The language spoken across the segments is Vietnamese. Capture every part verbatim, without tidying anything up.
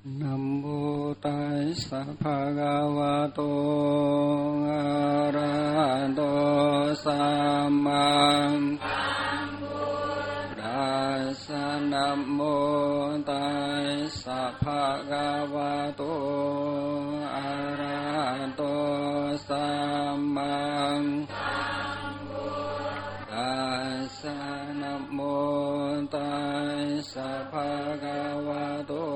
Nam mô Tassa Bhagavato Arahato Samma Sambuddhassa. Nam mô Tassa Bhagavato Arahato Samma Sambuddhassa. Nam mô Tassa Bhagavato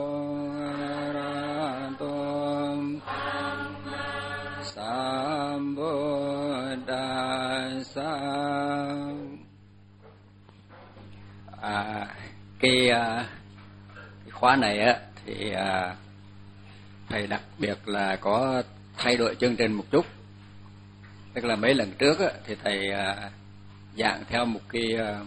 À, cái, cái khóa này á thì à, thầy đặc biệt là có thay đổi chương trình một chút. Tức là mấy lần trước á, thì thầy à, giảng theo một cái à,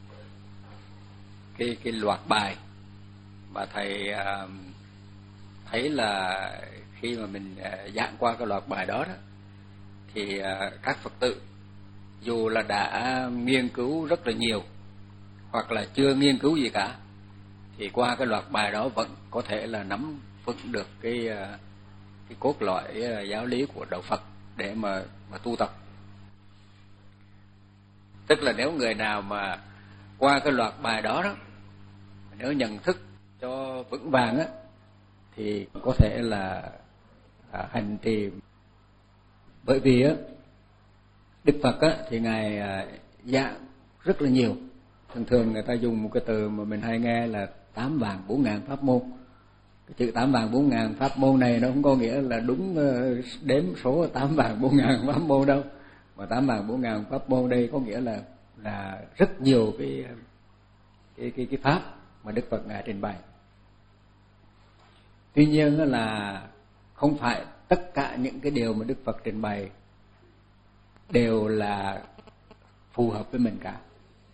cái cái loạt bài mà thầy à, thấy là khi mà mình à, giảng qua cái loạt bài đó, đó thì à, các Phật tử dù là đã nghiên cứu rất là nhiều hoặc là chưa nghiên cứu gì cả, thì qua cái loạt bài đó vẫn có thể là nắm vững được cái cái cốt lõi giáo lý của đạo Phật để mà mà tu tập. Tức là nếu người nào mà qua cái loạt bài đó đó, nếu nhận thức cho vững vàng á, thì có thể là à, hành trì. Bởi vì á, Đức Phật á thì ngài à, giảng rất là nhiều. Thường thường người ta dùng một cái từ mà mình hay nghe là tám vạn bốn ngàn pháp môn. Cái chữ tám vạn bốn ngàn pháp môn này nó không có nghĩa là đúng đếm số tám vạn bốn ngàn pháp môn đâu. Mà tám vạn bốn ngàn pháp môn đây có nghĩa là là rất nhiều cái cái cái cái pháp mà Đức Phật ngài trình bày. Tuy nhiên là không phải tất cả những cái điều mà Đức Phật trình bày đều là phù hợp với mình cả.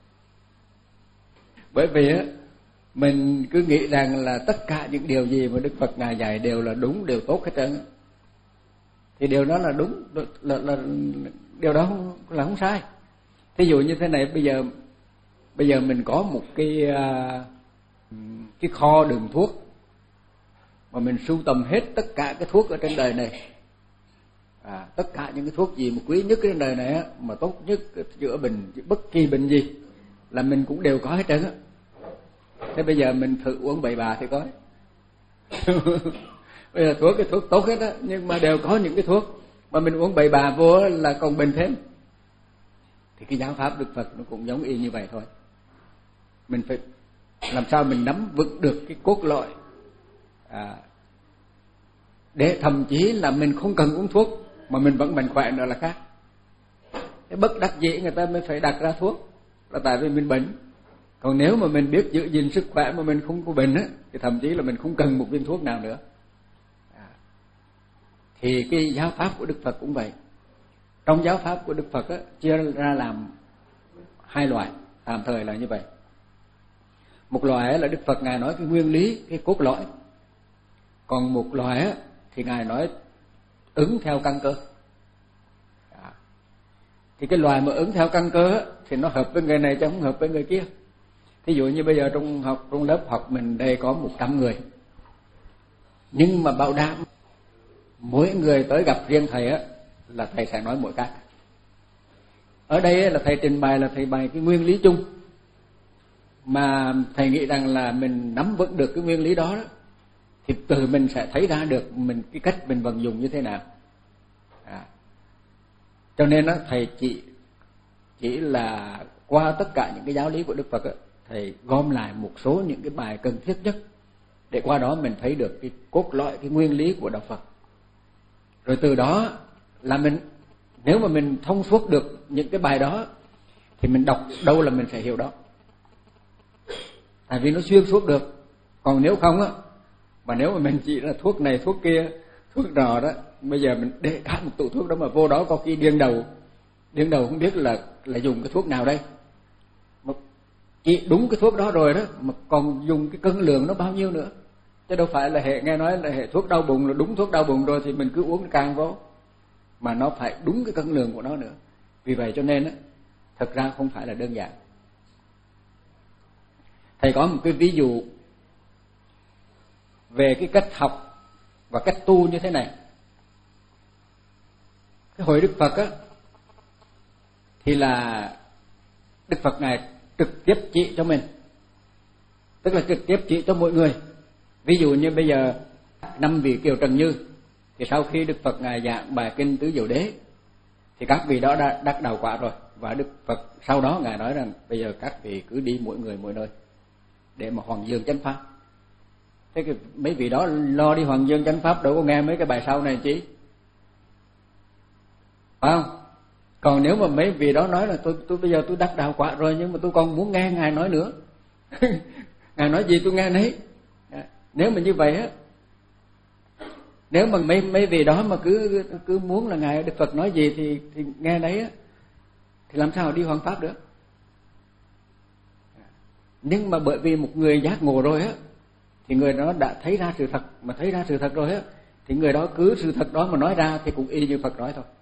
Bởi vì á, mình cứ nghĩ rằng là tất cả những điều gì mà Đức Phật ngài dạy đều là đúng, đều tốt hết trơn, thì điều đó là đúng, là, là, là điều đó không, là không sai. Thí dụ như thế này, bây giờ bây giờ mình có một cái cái kho đựng thuốc mà mình sưu tầm hết tất cả cái thuốc ở trên đời này, à, tất cả những cái thuốc gì mà quý nhất trên đời này á, mà tốt nhất chữa bệnh bất kỳ bệnh gì là mình cũng đều có hết trơn á. Thế bây giờ mình thử uống bậy bạ thì có. Bây giờ thuốc cái thuốc tốt hết á, nhưng mà đều có những cái thuốc mà mình uống bậy bạ vô là còn bệnh thêm. Thì cái giáo pháp Đức Phật nó cũng giống y như vậy thôi. Mình phải làm sao mình nắm vững được cái cốt lõi, à, để thậm chí là mình không cần uống thuốc mà mình vẫn mạnh khỏe nữa là khác. Cái bất đắc dĩ người ta mới phải đặt ra thuốc, là tại vì mình bệnh. Còn nếu mà mình biết giữ gìn sức khỏe mà mình không có bệnh á, thì thậm chí là mình không cần một viên thuốc nào nữa. À, thì cái giáo pháp của Đức Phật cũng vậy. Trong giáo pháp của Đức Phật á, chia ra làm hai loại, tạm thời là như vậy. Một loại là Đức Phật ngài nói cái nguyên lý, cái cốt lõi. Còn một loại á, thì ngài nói ứng theo căn cơ. À, thì cái loại mà ứng theo căn cơ á, thì nó hợp với người này chứ không hợp với người kia. Thí dụ như bây giờ trong học trong lớp học mình đây có một trăm người, nhưng mà bảo đảm mỗi người tới gặp riêng thầy á là thầy sẽ nói mỗi cách. Ở đây là thầy trình bày là thầy bày cái nguyên lý chung, mà thầy nghĩ rằng là mình nắm vững được cái nguyên lý đó, đó thì từ mình sẽ thấy ra được mình cái cách mình vận dụng như thế nào. À, cho nên đó, thầy chỉ chỉ là qua tất cả những cái giáo lý của Đức Phật đó, thầy gom lại một số những cái bài cần thiết nhất để qua đó mình thấy được cái cốt lõi, cái nguyên lý của đạo Phật. Rồi từ đó là mình, nếu mà mình thông suốt được những cái bài đó thì mình đọc đâu là mình sẽ hiểu đó, tại vì nó xuyên suốt được. Còn nếu không á, mà nếu mà mình chỉ là thuốc này thuốc kia thuốc nọ đó, bây giờ mình để cả một tủ thuốc đó mà vô đó có khi điên đầu điên đầu không biết là là dùng cái thuốc nào đây. Mà chỉ đúng cái thuốc đó rồi đó, mà còn dùng cái cân lượng nó bao nhiêu nữa, chứ đâu phải là hệ nghe nói là hệ thuốc đau bụng là đúng thuốc đau bụng rồi thì mình cứ uống càng vô, mà nó phải đúng cái cân lượng của nó nữa. Vì vậy cho nên á, thật ra không phải là đơn giản. Thầy có một cái ví dụ về cái cách học và cách tu như thế này. Cái hội Đức Phật á thì là Đức Phật ngài trực tiếp chỉ cho mình, tức là trực tiếp chỉ cho mỗi người. Ví dụ như bây giờ năm vị Kiều Trần Như thì sau khi Đức Phật ngài giảng bài kinh Tứ Diệu Đế thì các vị đó đã đắc đạo quả rồi, và Đức Phật sau đó ngài nói rằng bây giờ các vị cứ đi mỗi người mỗi nơi để mà hoàn dương chánh pháp. Thế cái mấy vị đó lo đi hoàn dương chánh pháp đâu có nghe mấy cái bài sau này chứ, phải không? Còn nếu mà mấy vị đó nói là tôi tôi bây giờ tôi đắc đạo quả rồi nhưng mà tôi còn muốn nghe ngài nói nữa ngài nói gì tôi nghe nấy. Nếu mà như vậy á, nếu mà mấy mấy vị đó mà cứ cứ muốn là ngài Đức Phật nói gì thì thì nghe đấy á, thì làm sao đi hoàn pháp được? Nhưng mà bởi vì một người giác ngộ rồi á thì người đó đã thấy ra sự thật, mà thấy ra sự thật rồi á thì người đó cứ sự thật đó mà nói ra thì cũng y như Phật nói thôi.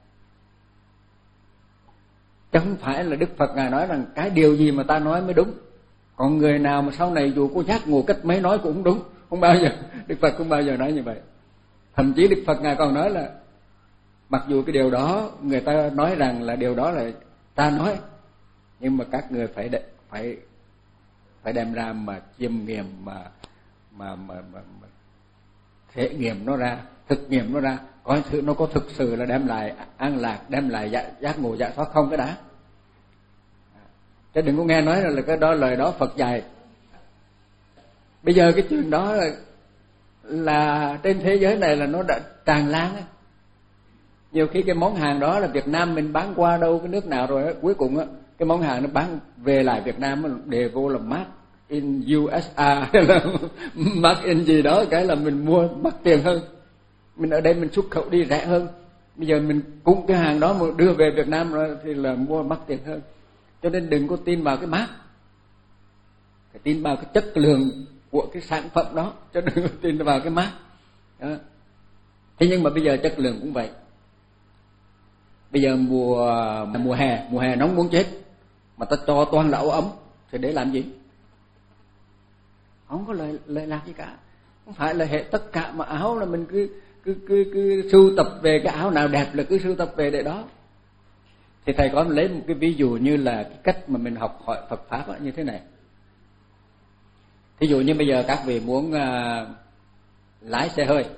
Chứ không phải là Đức Phật ngài nói rằng cái điều gì mà ta nói mới đúng, còn người nào mà sau này dù có giác ngộ cách mấy nói cũng đúng, không bao giờ. Đức Phật không bao giờ nói như vậy. Thậm chí Đức Phật ngài còn nói là mặc dù cái điều đó người ta nói rằng là điều đó là ta nói, nhưng mà các người phải để, phải phải đem ra mà chiêm nghiệm mà mà mà, mà, mà thể nghiệm nó ra, thực nghiệm nó ra, coi thử nó có thực sự là đem lại an lạc, đem lại giác, giác ngộ giải thoát không cái đã. Chứ đừng có nghe nói là cái đó lời đó Phật dạy. Bây giờ cái chuyện đó là, là trên thế giới này là nó đã tràn lan á. Nhiều khi cái món hàng đó là Việt Nam mình bán qua đâu cái nước nào rồi á, cuối cùng á cái món hàng nó bán về lại Việt Nam đề vô là made in u ét a hay là made in gì đó, cái là mình mua mắc tiền hơn. Mình ở đây mình xuất khẩu đi rẻ hơn. Bây giờ mình cung cái hàng đó mà đưa về Việt Nam rồi thì là mua mắc tiền hơn. Cho nên đừng có tin vào cái mác, phải tin vào cái chất lượng của cái sản phẩm đó, chứ đừng có tin vào cái mác. Thế nhưng mà bây giờ chất lượng cũng vậy. Bây giờ mùa mùa hè, mùa hè nóng muốn chết, mà ta cho toàn là áo ấm thì để làm gì? Không có lợi lợi lạc gì cả. Không phải là hệ tất cả mà áo là mình cứ cứ cứ cứ sưu tập về cái áo nào đẹp là cứ sưu tập về để đó. Thì thầy có lấy một cái ví dụ như là cái cách mà mình học hỏi Phật pháp đó, như thế này. Thí dụ như bây giờ các vị muốn uh, lái xe hơi,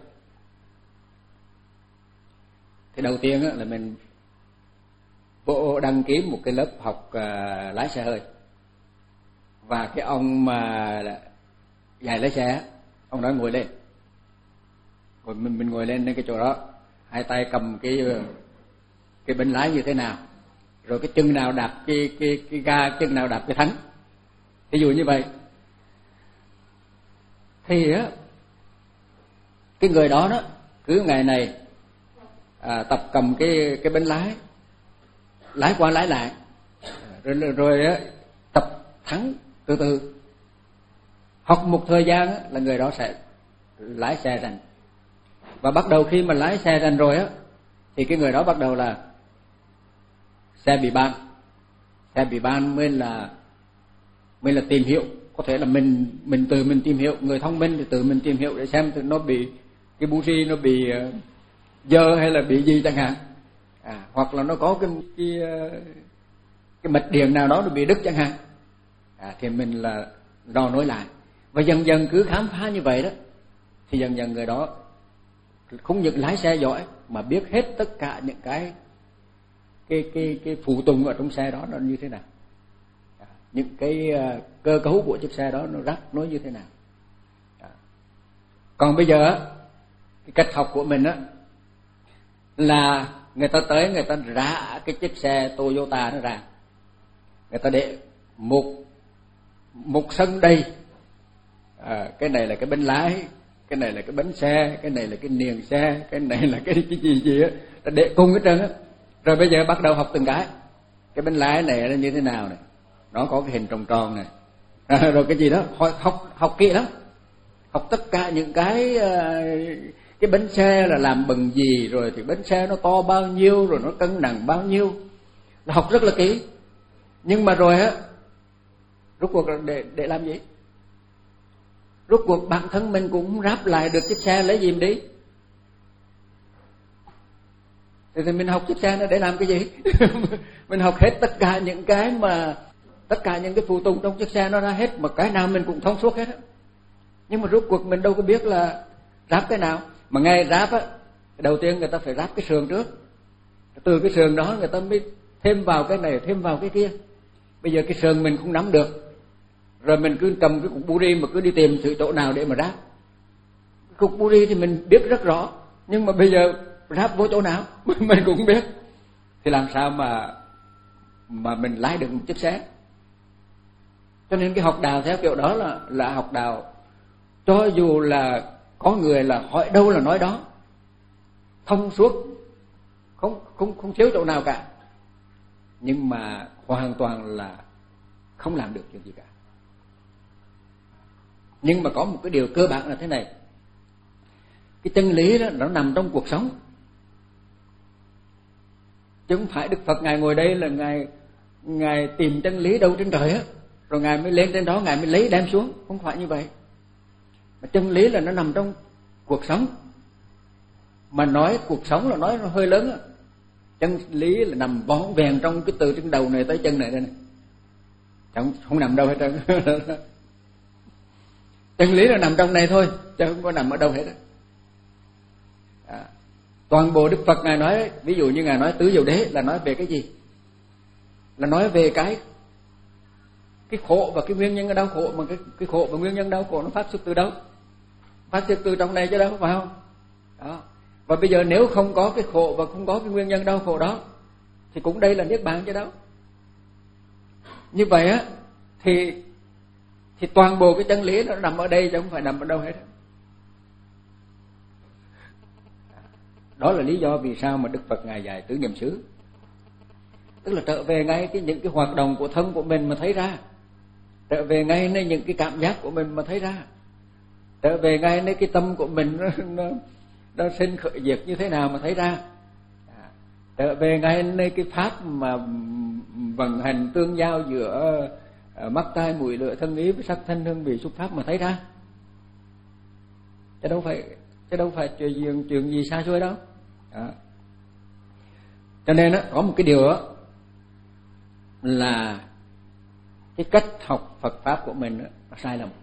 thì đầu tiên là mình bộ đăng ký một cái lớp học uh, lái xe hơi, và cái ông mà dạy lái xe, ông đó ngồi lên, rồi mình mình ngồi lên cái chỗ đó, hai tay cầm cái cái bên lái như thế nào, rồi cái chân nào đạp cái cái cái ga, chân nào đạp cái thắng, ví dụ như vậy. Thì á cái người đó đó cứ ngày này à, tập cầm cái cái bên lái, lái qua lái lại, rồi rồi á tập thắng từ từ. Học một thời gian á, là người đó sẽ lái xe rành. Và bắt đầu khi mà lái xe rành rồi á thì cái người đó bắt đầu là xe bị ban. Xe bị ban mới là mới là tìm hiểu, có thể là mình mình tự mình tìm hiểu, người thông minh thì tự mình tìm hiểu để xem nó bị cái buji nó bị dơ hay là bị gì chẳng hạn. À, hoặc là nó có cái cái cái mạch điện nào đó nó bị đứt chẳng hạn. À, thì mình là đo nối lại. Và dần dần cứ khám phá như vậy đó thì dần dần người đó không những lái xe giỏi mà biết hết tất cả những cái cái cái cái phụ tùng ở trong xe đó nó như thế nào, à, những cái uh, cơ cấu của chiếc xe đó nó rắc nó như thế nào. À. Còn bây giờ cái cách học của mình á là người ta tới người ta rã cái chiếc xe Toyota nó ra, người ta để một một sân đầy, à, cái này là cái bánh lái, cái này là cái bánh xe, cái này là cái niềng xe, cái này là cái cái gì gì á, ta để cùng hết trơn á. Rồi bây giờ bắt đầu học từng cái. Cái bánh lái này nó như thế nào này, nó có cái hình tròn tròn này, à, rồi cái gì đó học học học kỹ lắm, học tất cả những cái cái bánh xe là làm bằng gì, rồi thì bánh xe nó to bao nhiêu, rồi nó cân nặng bao nhiêu, là học rất là kỹ. Nhưng mà rồi á rốt cuộc để để làm gì? rốt cuộc bản thân mình cũng ráp lại được chiếc xe, lấy gì mà đi? Thì mình học chiếc xe nó để làm cái gì? Mình học hết tất cả những cái mà tất cả những cái phụ tùng trong chiếc xe nó ra hết, mà cái nào mình cũng thông suốt hết á. Nhưng mà rốt cuộc mình đâu có biết là ráp cái nào. Mà ngay ráp á, đầu tiên người ta phải ráp cái sườn trước, từ cái sườn đó người ta mới thêm vào cái này, thêm vào cái kia. Bây giờ cái sườn mình không nắm được, rồi mình cứ cầm cái cục buri mà cứ đi tìm sự chỗ nào để mà ráp. Cục buri thì mình biết rất rõ, nhưng mà bây giờ ráp vô chỗ nào mình cũng không biết. Thì làm sao mà mà mình lái được một chiếc xe? Cho nên cái học đạo theo kiểu đó là là học đạo, cho dù là có người là hỏi đâu là nói đó, thông suốt, không không không thiếu chỗ nào cả, nhưng mà hoàn toàn là không làm được chuyện gì cả. Nhưng mà có một cái điều cơ bản là thế này, cái chân lý đó nó nằm trong cuộc sống, chứ không phải Đức Phật ngài ngồi đây là ngài ngài tìm chân lý đâu trên trời á, rồi ngài mới lên trên đó ngài mới lấy đem xuống, không phải như vậy. Mà chân lý là nó nằm trong cuộc sống. Mà nói cuộc sống là nói nó hơi lớn á. Chân lý là nằm vón vẹn trong cái từ trên đầu này tới chân này đây này. Chẳng không nằm đâu hết trơn. Chân lý là nằm trong này thôi, chứ không có nằm ở đâu hết á. À, toàn bộ Đức Phật ngài nói, ví dụ như ngài nói tứ diệu đế là nói về cái gì? Là nói về cái cái khổ và cái nguyên nhân ở đau khổ, mà cái cái khổ và nguyên nhân đau khổ nó phát xuất từ đâu? Phát xuất từ trong này chứ đâu, phải không? Đó. Và bây giờ nếu không có cái khổ và không có cái nguyên nhân đau khổ đó thì cũng đây là niết bàn chứ đâu. Như vậy á thì thì toàn bộ cái chân lý nó nằm ở đây chứ không phải nằm ở đâu hết. Đó là lý do vì sao mà Đức Phật ngài dạy tứ niệm xứ. Tức là trở về ngay cái những cái hoạt động của thân của mình mà thấy ra, trở về ngay nơi những cái cảm giác của mình mà thấy ra, trở về ngay nơi cái tâm của mình nó nó, nó sinh khởi diệt như thế nào mà thấy ra, trở về ngay nơi cái pháp mà vận hành tương giao giữa mắt tai mũi lưỡi thân ý với sắc thân hương vị xúc pháp mà thấy ra. Chứ đâu phải chứ đâu phải chuyện gì, chuyện gì xa xôi đâu. Đó. Cho nên á, có một cái điều đó là cái cách học Phật pháp của mình đó, nó sai lầm.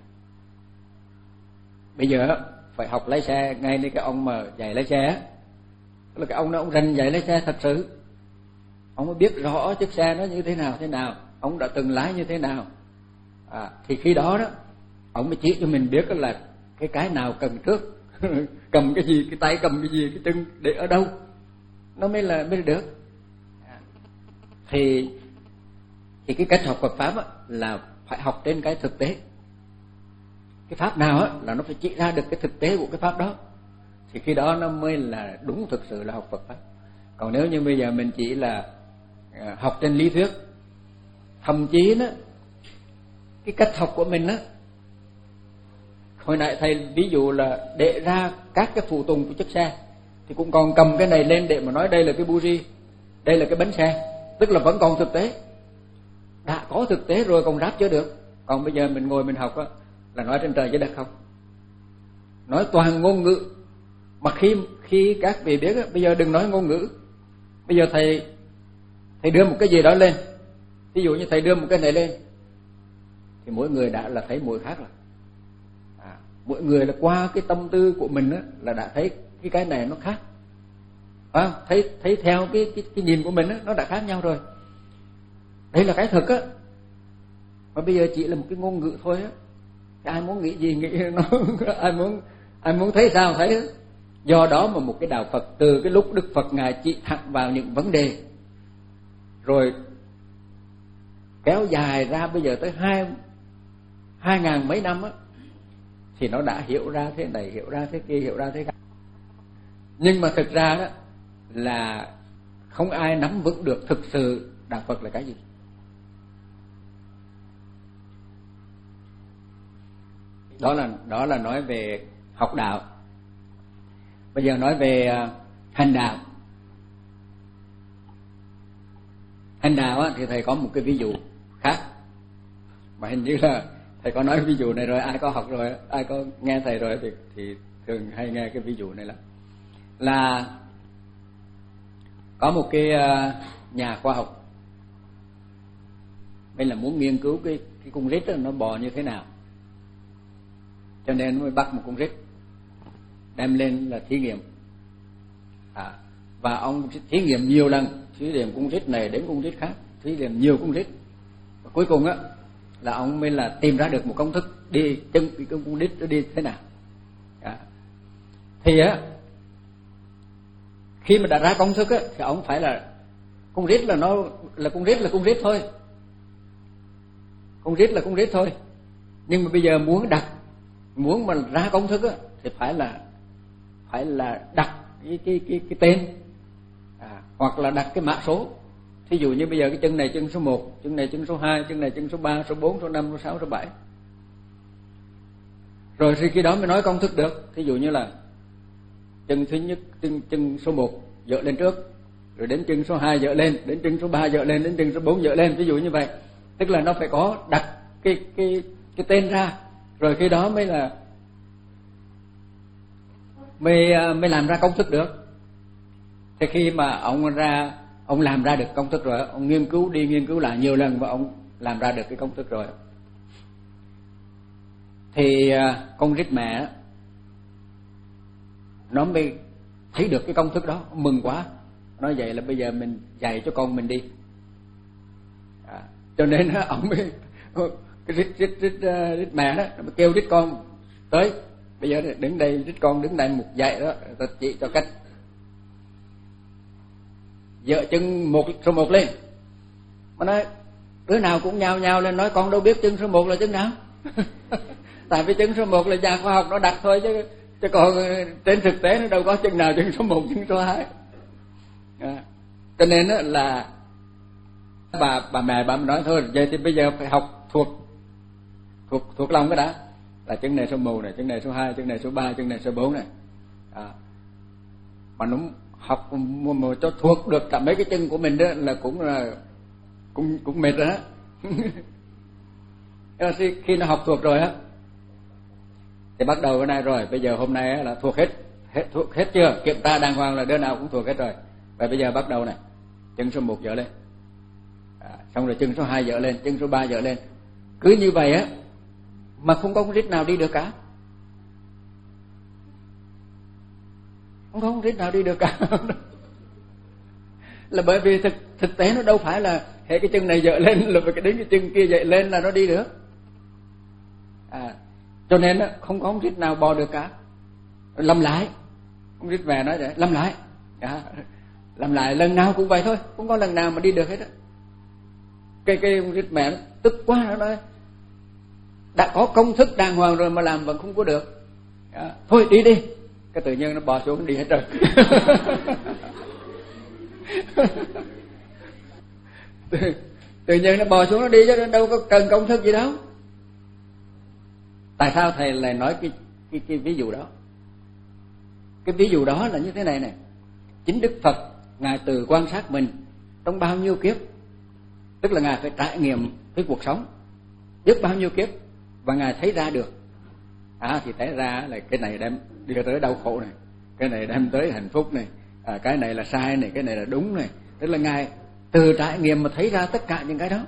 Bây giờ phải học lái xe ngay nơi cái ông mà dạy lái xe, tức là cái ông đó ông rành dạy lái xe thật sự, ông mới biết rõ chiếc xe nó như thế nào thế nào, ông đã từng lái như thế nào, à, thì khi đó đó ông mới chỉ cho mình biết là cái cái nào cần trước, cầm cái gì, cái tay cầm cái gì, cái chân để ở đâu, nó mới là mới được. À, thì thì cái cách học Phật pháp á, là phải học trên cái thực tế. Cái pháp nào á, là nó phải chỉ ra được cái thực tế của cái pháp đó, thì khi đó nó mới là đúng thực sự là học Phật pháp. Còn nếu như bây giờ mình chỉ là học trên lý thuyết, thậm chí đó cái cách học của mình á, hồi nãy thầy ví dụ là để ra các cái phụ tùng của chiếc xe thì cũng còn cầm cái này lên để mà nói đây là cái buji, đây là cái bánh xe, tức là vẫn còn thực tế. Đã có thực tế rồi còn ráp chưa được. Còn bây giờ mình ngồi mình học á, là nói trên trời dưới đất không, nói toàn ngôn ngữ. Mà khi khi các vị biết á, bây giờ đừng nói ngôn ngữ. Bây giờ thầy thầy đưa một cái gì đó lên, ví dụ như thầy đưa một cái này lên, thì mỗi người đã là thấy mỗi khác rồi. À, mỗi người là qua cái tâm tư của mình á, là đã thấy cái cái này nó khác. À, thấy thấy theo cái cái cái nhìn của mình á, nó đã khác nhau rồi. Đây là cái thực á. Mà bây giờ chỉ là một cái ngôn ngữ thôi á. Ai muốn nghĩ gì nghĩ nó, ai muốn ai muốn thấy sao thấy. Do đó mà một cái đạo Phật từ cái lúc Đức Phật ngài chỉ thẳng vào những vấn đề, rồi kéo dài ra bây giờ tới hai hai ngàn mấy năm á, thì nó đã hiểu ra thế này, hiểu ra thế kia, hiểu ra thế khác. Nhưng mà thực ra đó là không ai nắm vững được thực sự đạo Phật là cái gì. Đó là đó là nói về học đạo. Bây giờ nói về uh, hành đạo. Hành đạo á, thì thầy có một cái ví dụ khác mà hình như là Thầy có nói ví dụ này rồi, ai có học rồi, ai có nghe thầy rồi thì, thì thường hay nghe cái ví dụ này lắm. Là có một cái nhà khoa học, mình là muốn nghiên cứu cái, cái con rít đó, nó bò như thế nào, cho nên mới bắt một con rít đem lên là thí nghiệm. À, và ông thí nghiệm nhiều lần, thí nghiệm con rít này đến con rít khác, thí nghiệm nhiều con rít, và cuối cùng á là ông mới là tìm ra được một công thức đi chân cái con rít nó đi thế nào. À, thì á khi mà đã ra công thức á thì ông phải là con rít là nó là con rít là con rít thôi, con rít là con rít thôi, nhưng mà bây giờ muốn đặt muốn mà ra công thức á thì phải là phải là đặt cái cái cái cái tên, à, hoặc là đặt cái mã số. Thí dụ như bây giờ cái chân này chân số một, chân này chân số hai, chân này chân số ba, số bốn, số năm, số sáu, số bảy. Rồi thì khi đó mới nói công thức được. Thí dụ như là chân thứ nhất, chân chân số một dỡ lên trước, rồi đến chân số hai dỡ lên, đến chân số ba dỡ lên, đến chân số bốn dỡ lên, ví dụ như vậy. Tức là nó phải có đặt cái cái cái tên ra, rồi khi đó mới là mới mới làm ra công thức được. Thì khi mà ông ra ông làm ra được công thức rồi, ông nghiên cứu đi nghiên cứu lại nhiều lần và ông làm ra được cái công thức rồi, thì con rít mẹ nó mới thấy được cái công thức đó, mừng quá, nói vậy là bây giờ mình dạy cho con mình đi. À, cho nên ông mới cái rít rít rít rít mẹ đó, nó mới kêu rít con tới, bây giờ đứng đây, rít con đứng đây một dạy đó, ta chỉ cho cách dỡ chân một số một lên. Mà nói đứa nào cũng nhao nhao lên nói con đâu biết chân số một là chân nào. Tại vì chân số một là nhà khoa học nó đặt thôi, chứ chứ còn trên thực tế nó đâu có chân nào chân số một, chân số hai. À, cho nên là bà bà mẹ bà nói thôi, vậy thì bây giờ phải học thuộc thuộc thuộc lòng cái đã, là chân này số một này, chân này số hai, chân này số ba, chân này số bốn này. À, mà nó học mà cho thuộc được cả mấy cái chân của mình đó là cũng là cũng cũng mệt rồi á. Khi nó học thuộc rồi á thì bắt đầu cái này rồi, bây giờ hôm nay là thuộc hết hết thuộc hết chưa, kiểm tra đàng hoàng là đứa nào cũng thuộc hết rồi. Và bây giờ bắt đầu này, chân số một dỡ lên, à, xong rồi chân số hai dỡ lên, chân số ba dỡ lên, cứ như vậy á mà không có con rít nào đi được cả, không có con rít nào đi được cả. Là bởi vì thực thực tế nó đâu phải là hệ cái chân này dỡ lên là phải đến cái chân kia dậy lên là nó đi được. À, cho nên á không có con rít nào bò được cả. Làm lại, con rít về nói vậy, làm lại, à, làm lại lần nào cũng vậy thôi, không có lần nào mà đi được hết á. Cái cái con rít mẹ nó tức quá, nó nói đã có công thức đàng hoàng rồi mà làm vẫn không có được. À, thôi đi đi, cái tự nhiên nó bò xuống đi hết rồi. tự, tự nhiên nó bò xuống nó đi chứ đâu có cần công thức gì đâu. Tại sao thầy lại nói cái cái cái ví dụ đó? Cái ví dụ đó là như thế này này. Chính Đức Phật ngài từ quan sát mình trong bao nhiêu kiếp, tức là ngài phải trải nghiệm cái cuộc sống biết bao nhiêu kiếp, và ngài thấy ra được. À, thì thấy ra là cái này đem đưa tới đau khổ này, cái này đem tới hạnh phúc này, à, cái này là sai này, cái này là đúng này. Tức là ngài từ trải nghiệm mà thấy ra tất cả những cái đó.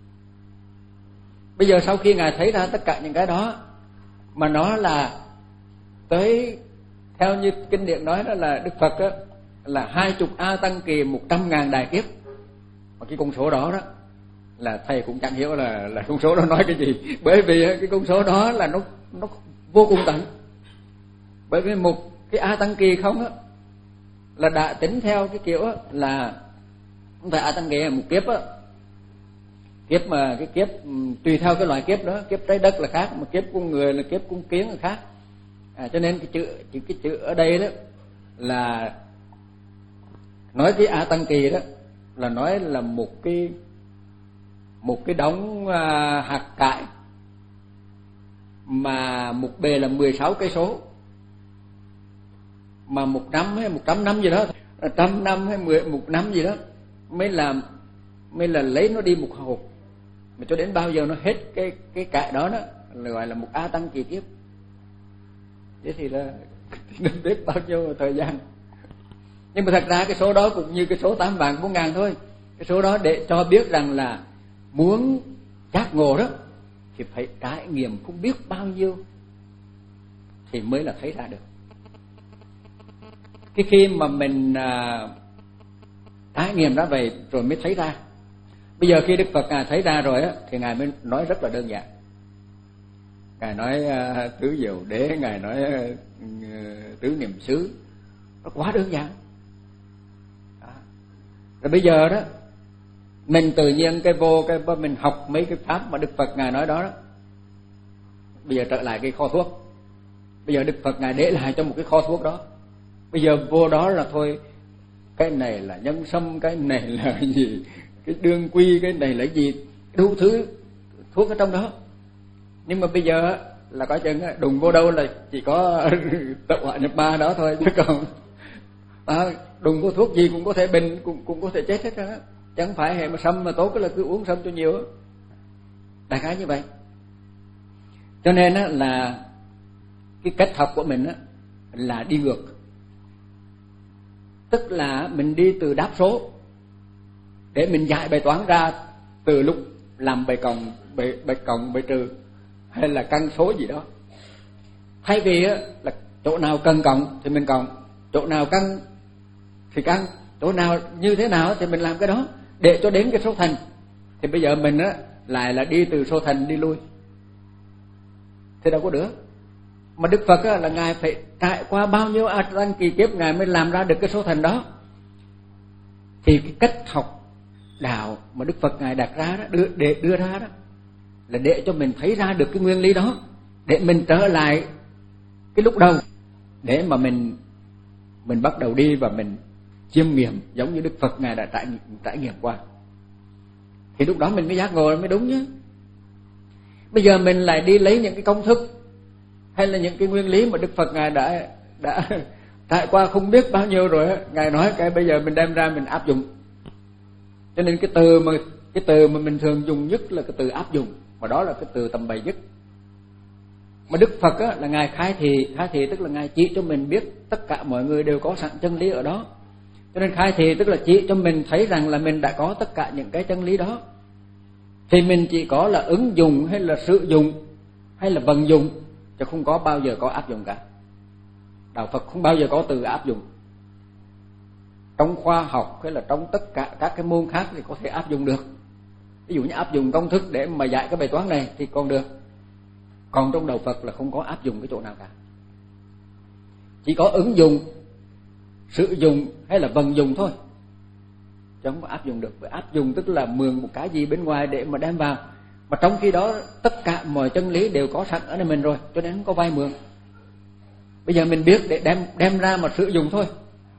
Bây giờ sau khi ngài thấy ra tất cả những cái đó mà nó là tới, theo như kinh điển nói đó là Đức Phật đó, là hai chục A Tăng Kỳ một trăm ngàn đại kiếp. Mà cái con số đó đó là thầy cũng chẳng hiểu là là con số đó nói cái gì, bởi vì cái con số đó là nó nó vô cùng tận. Bởi vì một cái A Tăng Kỳ không á là đã tính theo cái kiểu á, là không phải A Tăng Kỳ là một kiếp á, kiếp mà cái kiếp tùy theo cái loại kiếp đó, kiếp trái đất là khác, mà kiếp con người là kiếp con kiến là khác. À, cho nên cái chữ chữ cái chữ ở đây đó là nói cái A Tăng Kỳ đó là nói là một cái một cái đống à, hạt cải mà một bề là mười sáu cây số, mà một năm hay một trăm năm gì đó, trăm năm hay mười một năm gì đó mới làm mới là lấy nó đi một hộp, mà cho đến bao giờ nó hết cái cái cải đó đó gọi là một A Tăng kỳ kiếp. Thế thì là nên biết bao nhiêu thời gian. Nhưng mà thật ra cái số đó cũng như cái số tám vạn bốn ngàn thôi. Cái số đó để cho biết rằng là muốn giác ngộ đó thì phải trải nghiệm không biết bao nhiêu thì mới là thấy ra được. Cái khi mà mình à, trải nghiệm ra vậy rồi mới thấy ra. Bây giờ khi Đức Phật Ngài thấy ra rồi á, thì Ngài mới nói rất là đơn giản. Ngài nói uh, tứ diệu đế, Ngài nói uh, tứ niệm xứ, nó quá đơn giản. Đó. Rồi bây giờ đó mình tự nhiên cái vô cái mình học mấy cái pháp mà Đức Phật Ngài nói đó, đó. Bây giờ trở lại cái kho thuốc. Bây giờ Đức Phật Ngài để lại cho một cái kho thuốc đó. Bây giờ vô đó là thôi, cái này là nhân sâm, cái này là gì, cái đương quy, cái này là gì, đủ thứ thuốc ở trong đó. Nhưng mà bây giờ là có chừng đùng vô đâu là chỉ có tẩu hỏa nhập ma đó thôi, chứ còn à, đùng vô thuốc gì cũng có thể bệnh, cũng cũng có thể chết hết đó. Chẳng phải hệ mà sâm mà tốt là cứ uống sâm cho nhiều. Đại khái như vậy. Cho nên á, là cái cách học của mình á, là đi ngược. Tức là mình đi từ đáp số để mình giải bài toán ra từ lúc làm bài cộng, bài, bài cộng, bài trừ hay là căn số gì đó. Thay vì á, là chỗ nào cần cộng thì mình cộng, chỗ nào căn thì căn, chỗ nào như thế nào thì mình làm cái đó để cho đến cái số thành. Thì bây giờ mình á, lại là đi từ số thành đi lui thì đâu có được. Mà Đức Phật á, là Ngài phải trải qua bao nhiêu A Tăng kỳ kiếp Ngài mới làm ra được cái số thành đó. Thì cái cách học đạo mà Đức Phật Ngài đặt ra đó, đưa, để đưa ra đó là để cho mình thấy ra được cái nguyên lý đó, để mình trở lại cái lúc đầu, để mà mình mình bắt đầu đi và mình chiêm nghiệm giống như Đức Phật Ngài đã trải, trải nghiệm qua. Thì lúc đó mình mới giác ngộ mới đúng nhé. Bây giờ mình lại đi lấy những cái công thức hay là những cái nguyên lý mà Đức Phật Ngài đã đã trải qua không biết bao nhiêu rồi, Ngài nói cái bây giờ mình đem ra mình áp dụng. Cho nên cái từ mà cái từ mà mình thường dùng nhất là cái từ áp dụng, mà đó là cái từ tầm bậy nhất. Mà Đức Phật á, là Ngài khai thị, khai thị tức là Ngài chỉ cho mình biết tất cả mọi người đều có sẵn chân lý ở đó. Cho nên khai thị tức là chỉ cho mình thấy rằng là mình đã có tất cả những cái chân lý đó. Thì mình chỉ có là ứng dụng hay là sử dụng hay là vận dụng, chứ không có bao giờ có áp dụng cả. Đạo Phật không bao giờ có từ áp dụng. Trong khoa học hay là trong tất cả các cái môn khác thì có thể áp dụng được. Ví dụ như áp dụng công thức để mà giải cái bài toán này thì còn được. Còn trong đạo Phật là không có áp dụng cái chỗ nào cả. Chỉ có ứng dụng, sử dụng hay là vận dụng thôi, chứ không có áp dụng được. Bởi áp dụng tức là mượn một cái gì bên ngoài để mà đem vào, mà trong khi đó tất cả mọi chân lý đều có sẵn ở nơi mình rồi, cho nên không có vay mượn. Bây giờ mình biết để đem đem ra mà sử dụng thôi.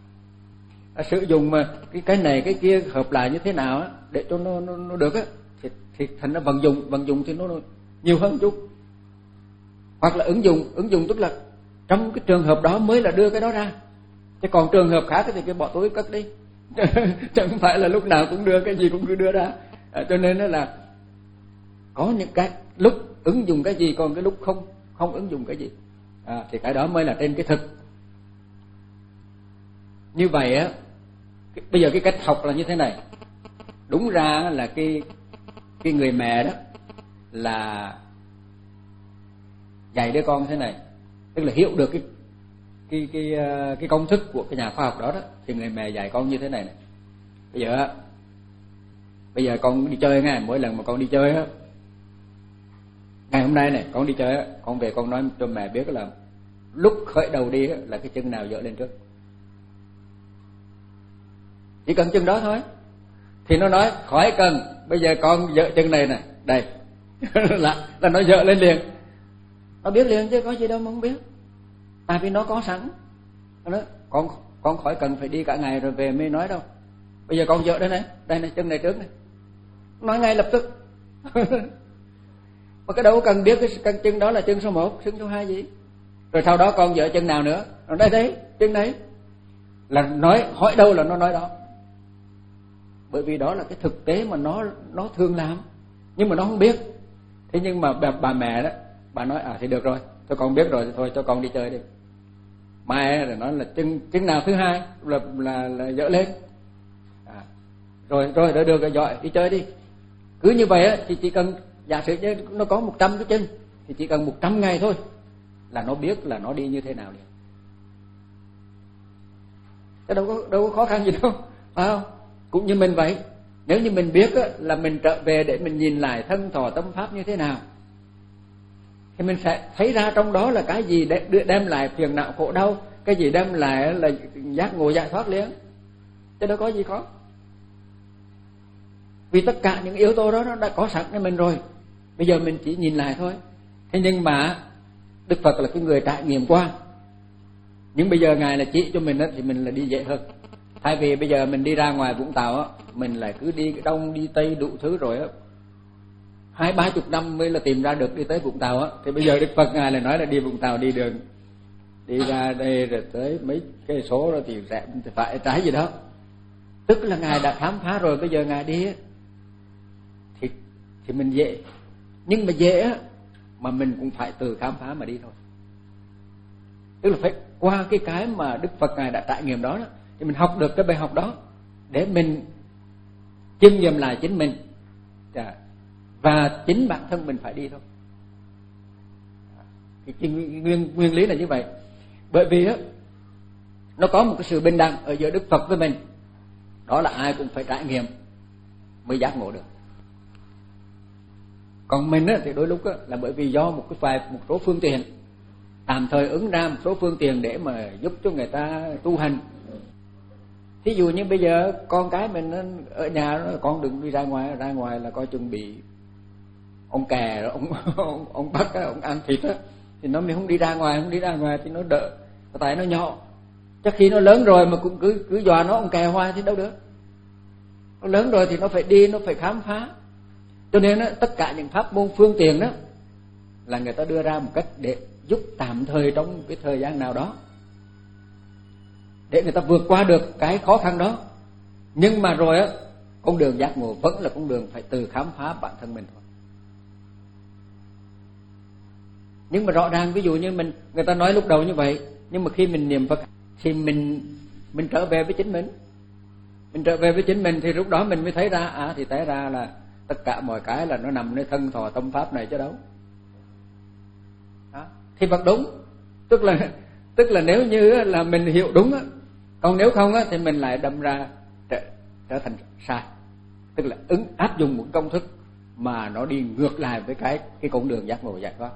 À, sử dụng mà cái cái này cái kia hợp lại như thế nào á, để cho nó nó, nó được á, thì, thì thành nó vận dụng, vận dụng thì nó, nó nhiều hơn một chút. Hoặc là ứng dụng, ứng dụng tức là trong cái trường hợp đó mới là đưa cái đó ra, chứ còn trường hợp khác thì cái bỏ túi cất đi. Chứ không phải là lúc nào cũng đưa cái gì cũng cứ đưa ra. À, cho nên đó là có những cái lúc ứng dụng cái gì, còn cái lúc không không ứng dụng cái gì. À, thì cái đó mới là trên cái thực. Như vậy á, bây giờ cái cách học là như thế này. Đúng ra là cái cái người mẹ đó là dạy đứa con thế này, tức là hiểu được cái cái cái cái công thức của cái nhà khoa học đó đó, thì người mẹ dạy con như thế này này. Bây giờ bây giờ con đi chơi nghe, mỗi lần mà con đi chơi á, ngày hôm nay này con đi chơi á, con về con nói cho mẹ biết là lúc khởi đầu đi á, là cái chân nào dỡ lên trước. Chỉ cần chân đó thôi. Thì nó nói khỏi cần, bây giờ con dỡ chân này nè, đây. là là nó dỡ lên liền. Nó biết liền chứ có gì đâu mà không biết. Tại vì nó có sẵn. Nó nói, con con khỏi cần phải đi cả ngày rồi về mới nói đâu. Bây giờ con dỡ đây này, đây này, chân này trước này. Nói ngay lập tức. Mà cái đâu cần biết cái, cái chân đó là chân số một, chân số hai gì. Rồi sau đó con dỡ chân nào nữa. Rồi đây đấy, chân đấy. Là nói, hỏi đâu là nó nói đó. Bởi vì đó là cái thực tế mà nó nó thường làm, nhưng mà nó không biết. Thế nhưng mà bà, bà mẹ đó Bà nói à thì được rồi, tôi con biết rồi thì thôi cho con đi chơi đi. Mai rồi nói là chân chân nào thứ hai là là là dỡ lên. À, rồi rồi đã được rồi, giỏi, đi chơi đi. Cứ như vậy á thì chỉ cần giả sử như nó có một trăm cái chân thì chỉ cần một trăm ngày thôi là nó biết là nó đi như thế nào đi. Chứ đâu có đâu có khó khăn gì đâu, phải không? Cũng như mình vậy, nếu như mình biết á, là mình trở về để mình nhìn lại thân thọ tâm pháp như thế nào thì mình sẽ thấy ra trong đó là cái gì đem lại phiền não khổ đau, cái gì đem lại là giác ngộ giải thoát liền. Chứ đâu có gì khó. Vì tất cả những yếu tố đó nó đã có sẵn cho mình rồi, bây giờ mình chỉ nhìn lại thôi. Thế nhưng mà Đức Phật là cái người trải nghiệm qua, nhưng bây giờ Ngài là chỉ cho mình đó, thì mình là đi dễ hơn. Thay vì bây giờ mình đi ra ngoài Vũng Tàu á, mình lại cứ đi đông đi tây đủ thứ rồi á, hai ba chục năm mới là tìm ra được đi tới Vũng Tàu á. Thì bây giờ Đức Phật Ngài lại nói là đi Vũng Tàu đi đường, đi ra đây rồi tới mấy cây số rồi thì rẽ thì phải trái gì đó. Tức là Ngài đã khám phá rồi, bây giờ Ngài đi á, thì thì mình dễ. Nhưng mà dễ á mà mình cũng phải từ khám phá mà đi thôi. Tức là phải qua cái cái mà Đức Phật Ngài đã trải nghiệm đó, đó thì mình học được cái bài học đó để mình chiêm nghiệm lại chính mình, và chính bản thân mình phải đi thôi. Thì nguyên nguyên lý là như vậy. Bởi vì á nó có một cái sự bình đẳng ở giữa Đức Phật với mình, đó là ai cũng phải trải nghiệm mới giác ngộ được. Còn mình á thì đôi lúc á là bởi vì do một cái vài một số phương tiện tạm thời ứng ra một số phương tiện để mà giúp cho người ta tu hành. Thí dụ như bây giờ con cái mình ở nhà đó, con đừng đi ra ngoài, ra ngoài là coi chừng bị ông kè rồi ông ông, ông bắt á, ông ăn thịt á, thì nó mình không đi ra ngoài, không đi ra ngoài thì nó đỡ, tại nó nhỏ. Chắc khi nó lớn rồi mà cũng cứ cứ dọa nó ông kè hoài thì đâu được. Nó lớn rồi thì nó phải đi, nó phải khám phá. Cho nên á, tất cả những pháp môn phương tiện đó là người ta đưa ra một cách để giúp tạm thời trong cái thời gian nào đó để người ta vượt qua được cái khó khăn đó. Nhưng mà rồi á, con đường giác ngộ vẫn là con đường phải từ khám phá bản thân mình thôi. Nhưng mà rõ ràng ví dụ như mình, người ta nói lúc đầu như vậy, nhưng mà khi mình niệm Phật thì mình mình trở về với chính mình. Mình trở về với chính mình thì lúc đó mình mới thấy ra, à thì té ra là tất cả mọi cái là nó nằmในthân thọ tâm pháp này chứ đâu. Đó, thì Phật đúng. Tức là tức là nếu như là mình hiểu đúng á, còn nếu không á thì mình lại đâm ra trở, trở thành sai. Tức là ứng áp dụng một công thức mà nó đi ngược lại với cái cái con đường giác ngộ giải thoát.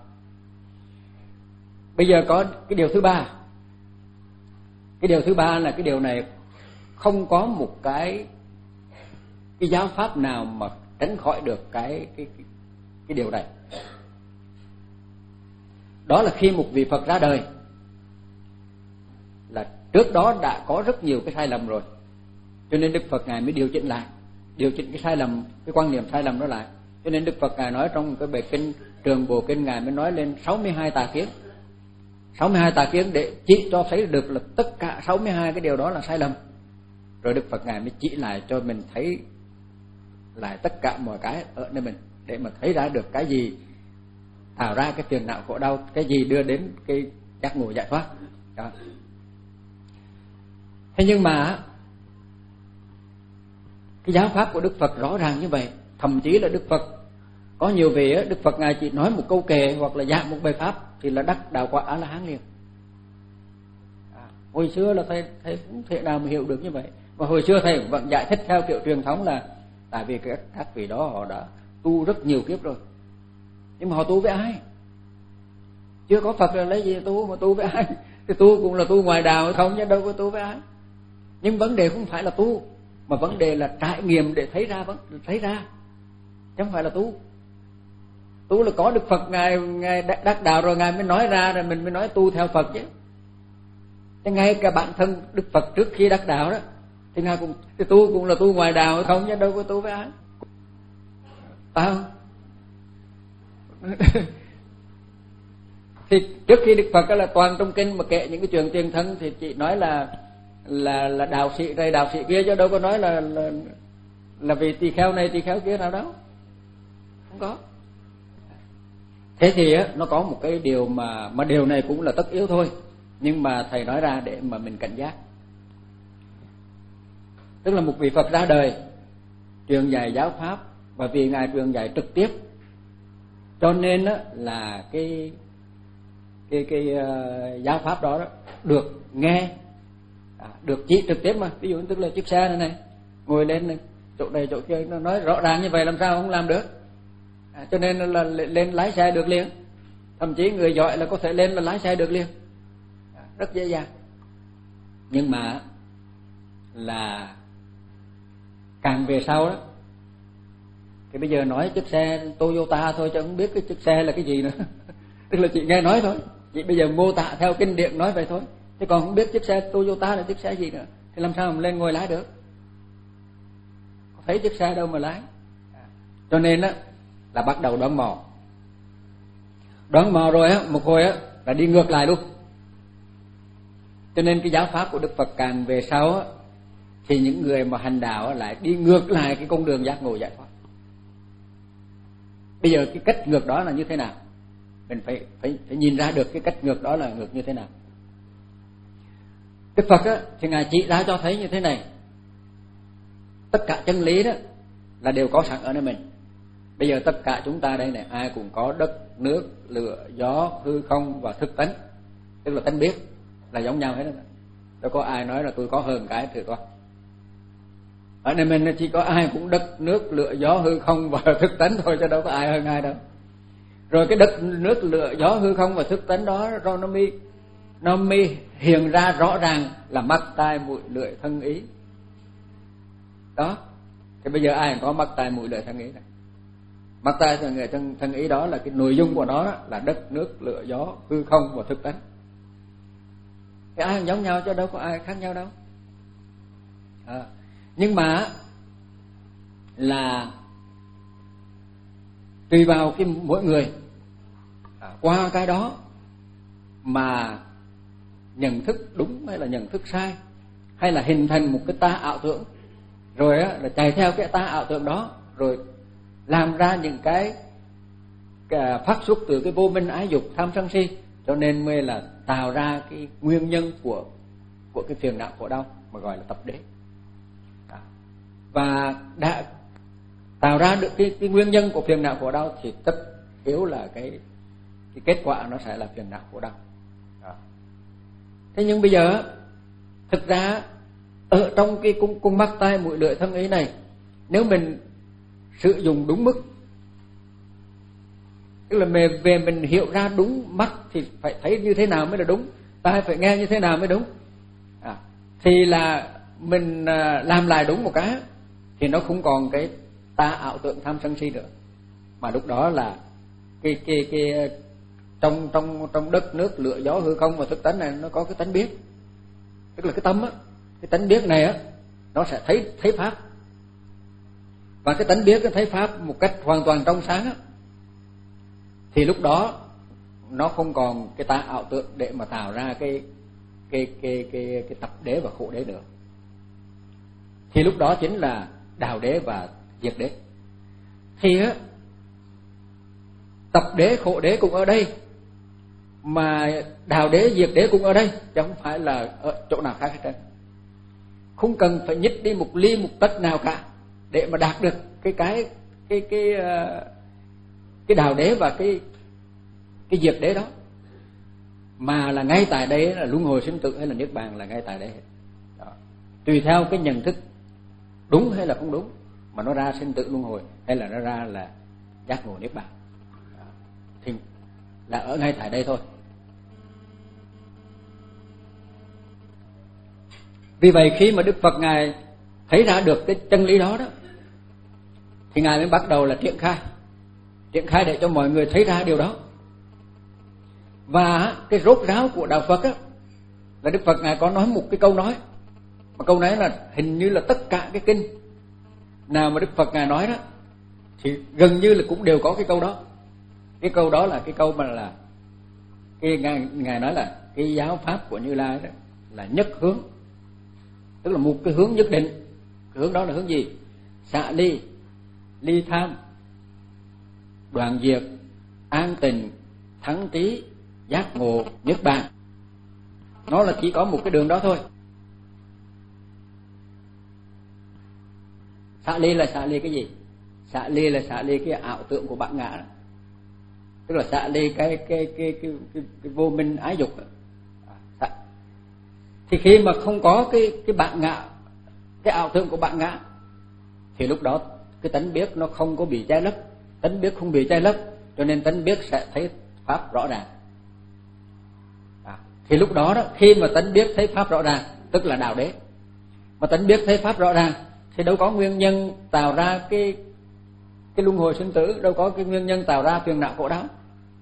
Bây giờ có cái điều thứ ba. Cái điều thứ ba là cái điều này không có một cái cái giáo pháp nào mà tránh khỏi được cái cái cái, cái điều này. Đó là khi một vị Phật ra đời là trước đó đã có rất nhiều cái sai lầm rồi, cho nên Đức Phật Ngài mới điều chỉnh lại, điều chỉnh cái sai lầm, cái quan niệm sai lầm đó lại. Cho nên Đức Phật Ngài nói trong cái bài kinh Trường Bộ Kinh, Ngài mới nói lên sáu mươi hai tà kiến. sáu mươi hai tà kiến để chỉ cho thấy được là tất cả sáu mươi hai cái điều đó là sai lầm. Rồi Đức Phật Ngài mới chỉ lại cho mình thấy lại tất cả mọi cái ở nơi mình, để mà thấy ra được cái gì tạo ra cái phiền não khổ đau, cái gì đưa đến cái giác ngộ giải thoát đó. Thế nhưng mà cái giáo pháp của Đức Phật rõ ràng như vậy, thậm chí là Đức Phật có nhiều vị Đức Phật Ngài chỉ nói một câu kệ hoặc là giảng một bài pháp thì là đắc đạo quả A La Hán liền. À, hồi xưa là thầy thầy cũng thể nào mà hiểu được như vậy, và hồi xưa thầy vẫn giải thích theo kiểu truyền thống là tại vì các các vị đó họ đã tu rất nhiều kiếp rồi. Nhưng mà họ tu với ai? Chưa có Phật là lấy gì tu, mà tu với ai? Thì tu cũng là tu ngoài đạo không, chứ đâu có tu với ai. Nhưng vấn đề không phải là tu, mà vấn đề là trải nghiệm để thấy ra, vẫn thấy ra, chứ không phải là tu. Tu là có Đức Phật Ngài Ngài đắc đạo rồi Ngài mới nói ra, rồi mình mới nói tu theo Phật chứ. Chứ ngay cả bản thân Đức Phật trước khi đắc đạo đó thì Ngài cũng thì tu cũng là tu ngoài đạo không, chứ đâu có tu với ai. Phải không? Thì trước khi Đức Phật là toàn trong kinh mà kể những cái chuyện tiền thân thì chỉ nói là là là đạo sĩ đây đạo sĩ kia, chứ đâu có nói là là, là vì tỳ kheo này tỳ kheo kia nào đâu, không có. Thế thì á, nó có một cái điều mà mà điều này cũng là tất yếu thôi, nhưng mà thầy nói ra để mà mình cảnh giác. Tức là một vị Phật ra đời truyền dạy giáo pháp, và vì ngài truyền dạy trực tiếp, cho nên á, là cái cái cái uh, giáo pháp đó, đó được nghe, à, được chỉ trực tiếp mà. Ví dụ tức là chiếc xe này này, ngồi lên này, chỗ này chỗ kia, nó nói rõ ràng như vậy làm sao không làm được. À, cho nên là lên lái xe được liền, thậm chí người giỏi là có thể lên là lái xe được liền, à, rất dễ dàng. Nhưng mà là càng về sau đó, thì bây giờ nói chiếc xe Toyota thôi chứ không biết cái chiếc xe là cái gì nữa. Tức là chị nghe nói thôi, chị bây giờ mô tả theo kinh điển nói vậy thôi, chứ còn không biết chiếc xe Toyota là chiếc xe gì nữa, thì làm sao mà lên ngồi lái được, thấy chiếc xe đâu mà lái. Cho nên á là bắt đầu đoán mò, đoán mò rồi á một hồi á là đi ngược lại luôn. Cho nên cái giáo pháp của Đức Phật càng về sau á, thì những người mà hành đạo á, lại đi ngược lại cái con đường giác ngộ giải thoát. Bây giờ cái cách ngược đó là như thế nào? Mình phải phải phải nhìn ra được cái cách ngược đó là ngược như thế nào. Đức Phật á thì ngài chỉ ra cho thấy như thế này: tất cả chân lý đó là đều có sẵn ở nơi mình. Bây giờ tất cả chúng ta đây này, ai cũng có đất, nước, lửa, gió, hư không và thức tánh, tức là tánh biết là giống nhau hết đó. Đâu có ai nói là tôi có hơn cái thử coi. Ở nơi mình chỉ có ai cũng đất, nước, lửa, gió, hư không và thức tánh thôi, chứ đâu có ai hơn ai đâu. Rồi cái đất, nước, lửa, gió, hư không và thức tánh đó, rồi nó mi nó mi hiện ra rõ ràng là mắt, tai, mũi, lưỡi, thân, ý. Đó. Thì bây giờ ai có mắt, tai, mũi, lưỡi, thân, ý này. Mắt, tai, người thân, thân, ý đó là cái nội dung của nó là đất, nước, lửa, gió, hư không và thức tánh. Thì ai giống nhau chứ đâu có ai khác nhau đâu. À, nhưng mà là tùy vào cái mỗi người, à, qua cái đó mà nhận thức đúng hay là nhận thức sai, hay là hình thành một cái ta ảo tưởng, rồi á là chạy theo cái ta ảo tưởng đó, rồi làm ra những cái, cái phát xuất từ cái vô minh, ái dục, tham sân si, cho nên mới là tạo ra cái nguyên nhân của của cái phiền não khổ đau mà gọi là tập đế. Đó. Và đã tạo ra được cái, cái nguyên nhân của phiền não khổ đau thì tất yếu là cái cái kết quả nó sẽ là phiền não khổ đau. Đó. Thế nhưng bây giờ thực ra ở trong cái cung, cung mắt, tai, mũi, lưỡi, thân, ý này, nếu mình sử dụng đúng mức, tức là về, về mình hiểu ra đúng, mắt thì phải thấy như thế nào mới là đúng, tai phải nghe như thế nào mới đúng, à, thì là mình làm lại đúng một cái, thì nó không còn cái ta ảo tưởng tham sân si nữa, mà lúc đó là cái cái cái trong trong trong đất, nước, lửa, gió, hư không và thức tánh này nó có cái tánh biết, tức là cái tâm á, cái tánh biết này á nó sẽ thấy thấy pháp, và cái tánh biết cái thấy pháp một cách hoàn toàn trong sáng á, thì lúc đó nó không còn cái ta ảo tưởng để mà tạo ra cái cái cái cái cái tập đế và khổ đế nữa, thì lúc đó chính là đào đế và diệt đế. Thì á tập đế, khổ đế cũng ở đây, mà đào đế, diệt đế cũng ở đây, chứ không phải là ở chỗ nào khác hết trơn. Không cần phải nhích đi một ly một tấc nào cả để mà đạt được cái cái cái cái cái đào đế và cái cái diệt đế đó, mà là ngay tại đây là luân hồi sinh tử hay là niết bàn là ngay tại đây. Đó. Tùy theo cái nhận thức đúng hay là không đúng mà nó ra sinh tử luân hồi hay là nó ra là giác ngộ niết bàn. Đó. Thì là ở ngay tại đây thôi. Vì vậy khi mà Đức Phật ngài thấy ra được cái chân lý đó đó, thì ngài mới bắt đầu là triển khai, triển khai để cho mọi người thấy ra điều đó. Và cái rốt ráo của đạo Phật á là Đức Phật ngài có nói một cái câu nói, mà câu nói là hình như là tất cả cái kinh nào mà Đức Phật ngài nói đó thì gần như là cũng đều có cái câu đó. Cái câu đó là cái câu mà là cái ngài, ngài nói là cái giáo pháp của Như Lai đó là nhất hướng, tức là một cái hướng nhất định. Cái hướng đó là hướng gì? Xả ly, ly tham, đoạn diệt, an tịnh, thắng trí, giác ngộ, niết bàn. Nó là chỉ có một cái đường đó thôi. Xả ly là xả ly cái gì? Xả ly là xả ly cái ảo tưởng của bản ngã, tức là xả ly cái cái cái cái cái, cái, cái vô minh ái dục. Thì khi mà không có cái cái bản ngã, cái ảo tưởng của bản ngã, thì lúc đó cái tánh biết nó không có bị che lấp, tánh biết không bị che lấp, cho nên tánh biết sẽ thấy pháp rõ ràng. À, thì lúc đó đó, khi mà tánh biết thấy pháp rõ ràng, tức là đạo đế. Mà tánh biết thấy pháp rõ ràng thì đâu có nguyên nhân tạo ra cái cái luân hồi sinh tử, đâu có cái nguyên nhân tạo ra phiền não khổ đau.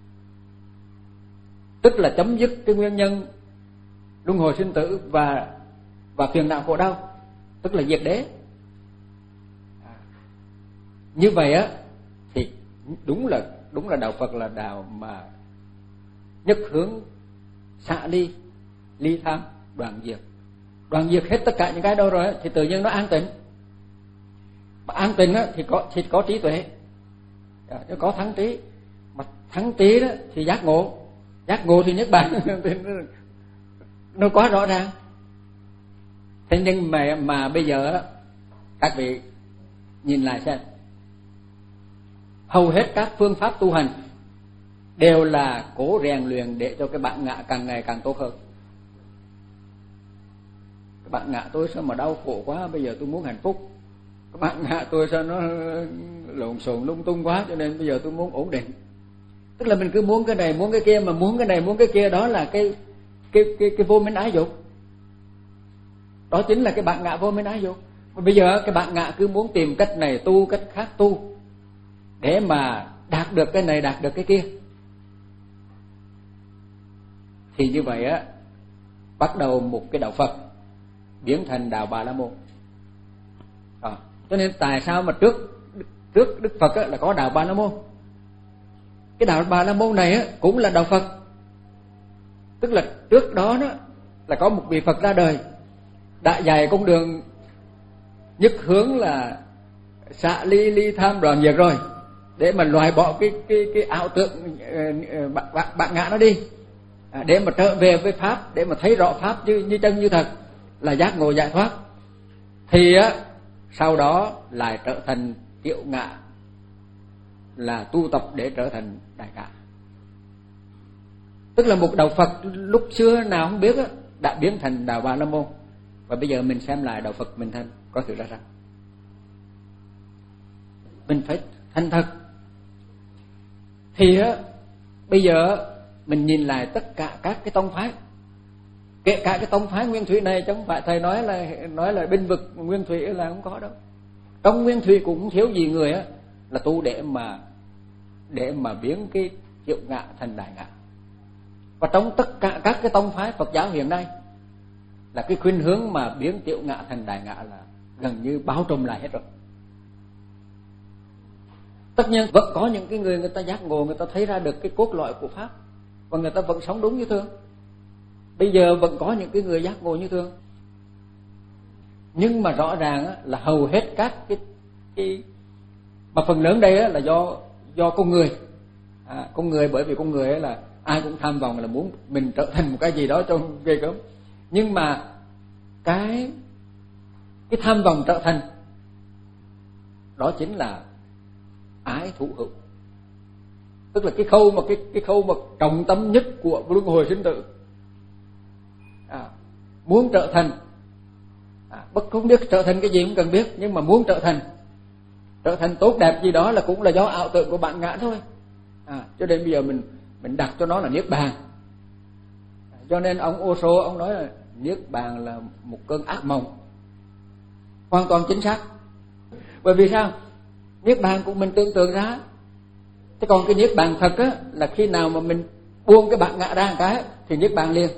Tức là chấm dứt cái nguyên nhân luân hồi sinh tử và và phiền não khổ đau, tức là diệt đế. À, như vậy á thì đúng là đúng là đạo Phật là đạo mà nhất hướng xả ly, ly tham, đoạn diệt. Đoạn diệt hết tất cả những cái đâu rồi thì tự nhiên nó an tịnh. Mà an tịnh á thì có thì có trí tuệ, nó có thắng trí. Mà thắng trí đó thì giác ngộ, giác ngộ thì niết bàn. Nó quá rõ ràng. Thế nhưng mà mà bây giờ các vị nhìn lại xem, hầu hết các phương pháp tu hành đều là cố rèn luyện để cho cái bản ngã càng ngày càng tốt hơn. Cái bản ngã tôi sao mà đau khổ quá, bây giờ tôi muốn hạnh phúc. Cái bản ngã tôi sao nó lộn xộn lung tung quá, cho nên bây giờ tôi muốn ổn định. Tức là mình cứ muốn cái này muốn cái kia, mà muốn cái này muốn cái kia, đó là cái cái cái cái vô minh ái dục. Đó chính là cái bản ngã vô minh ái dục. Mà bây giờ cái bản ngã cứ muốn tìm cách này tu, cách khác tu để mà đạt được cái này, đạt được cái kia. Thì như vậy á, bắt đầu một cái đạo Phật biến thành đạo Bà La Môn. À, cho nên tại sao mà trước trước Đức Phật á, là có đạo Bà La Môn. Cái đạo Bà La Môn này á, cũng là đạo Phật. Tức là trước đó đó là có một vị Phật ra đời, đã dạy con đường nhất hướng là xả ly, ly tham, đoạn diệt rồi, để mà loại bỏ cái cái cái ảo tưởng bạn bạn ngã nó đi, à, để mà trở về với pháp, để mà thấy rõ pháp như như chân như thật, là giác ngộ giải thoát. Thì á sau đó lại trở thành tiểu ngã, là tu tập để trở thành đại ngã. Tức là một đạo Phật lúc xưa nào không biết á, đã biến thành đạo Bà La Môn. Và bây giờ mình xem lại đạo Phật mình thành có sự ra rằng mình phải thành thật. Thì á bây giờ mình nhìn lại tất cả các cái tông phái, kể cả cái tông phái Nguyên Thủy này, chứ không phải thầy nói là nói là binh vực Nguyên Thủy là không có đâu. Trong Nguyên Thủy cũng thiếu gì người á là tu để mà để mà biến cái tiểu ngã thành đại ngã. Và trong tất cả các cái tông phái Phật giáo hiện nay là cái khuynh hướng mà biến tiểu ngã thành đại ngã là gần như bao trùm lại hết rồi. Tất nhiên vẫn có những cái người người ta giác ngộ, người ta thấy ra được cái cốt lõi của pháp và người ta vẫn sống đúng như thường. Bây giờ vẫn có những cái người giác ngộ như thường. Nhưng mà rõ ràng là hầu hết các cái, cái mà phần lớn đây là do do con người. À, con người bởi vì con người là ai cũng tham vọng là muốn mình trở thành một cái gì đó trong ghê gớm. Nhưng mà cái cái tham vọng trở thành đó chính là ái thủ hữu. Tức là cái khâu mà cái cái khâu mà trọng tâm nhất của luân hồi sinh tử. À, muốn trở thành, à, bất không biết trở thành cái gì cũng cần biết, nhưng mà muốn trở thành trở thành tốt đẹp gì đó là cũng là do ảo tưởng của bản ngã thôi. À, cho nên bây giờ mình mình đặt cho nó là niết bàn. À, cho nên ông Osho ông nói là niết bàn là một cơn ác mộng. Hoàn toàn chính xác. Bởi vì sao? Niết bàn của mình tưởng tượng ra. Thế còn cái niết bàn thật á là khi nào mà mình buông cái bản ngã ra một cái thì niết bàn liền.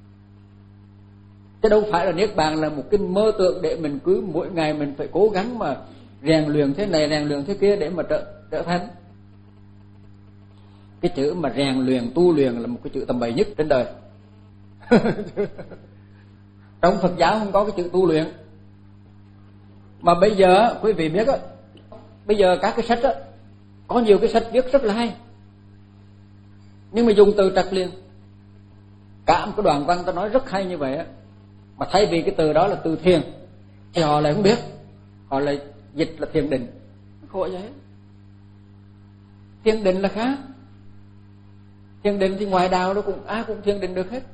Chứ đâu phải là niết bàn là một cái mơ tượng để mình cứ mỗi ngày mình phải cố gắng mà rèn luyện thế này rèn luyện thế kia để mà trở trở thành. Cái chữ mà rèn luyện tu luyện là một cái chữ tầm bậy nhất trên đời. Trong Phật giáo không có cái chữ tu luyện. Mà bây giờ quý vị biết á, bây giờ các cái sách á, có nhiều cái sách viết rất là hay. Nhưng mà dùng từ trật liền. Cả một cái đoạn văn ta nói rất hay như vậy á, mà thay vì cái từ đó là từ thiền thì họ lại không biết, họ lại dịch là thiền định. Khổ vậy. Thiền định là khác. Thiền định thì ngoài đạo nó cũng ai cũng thiền định được hết.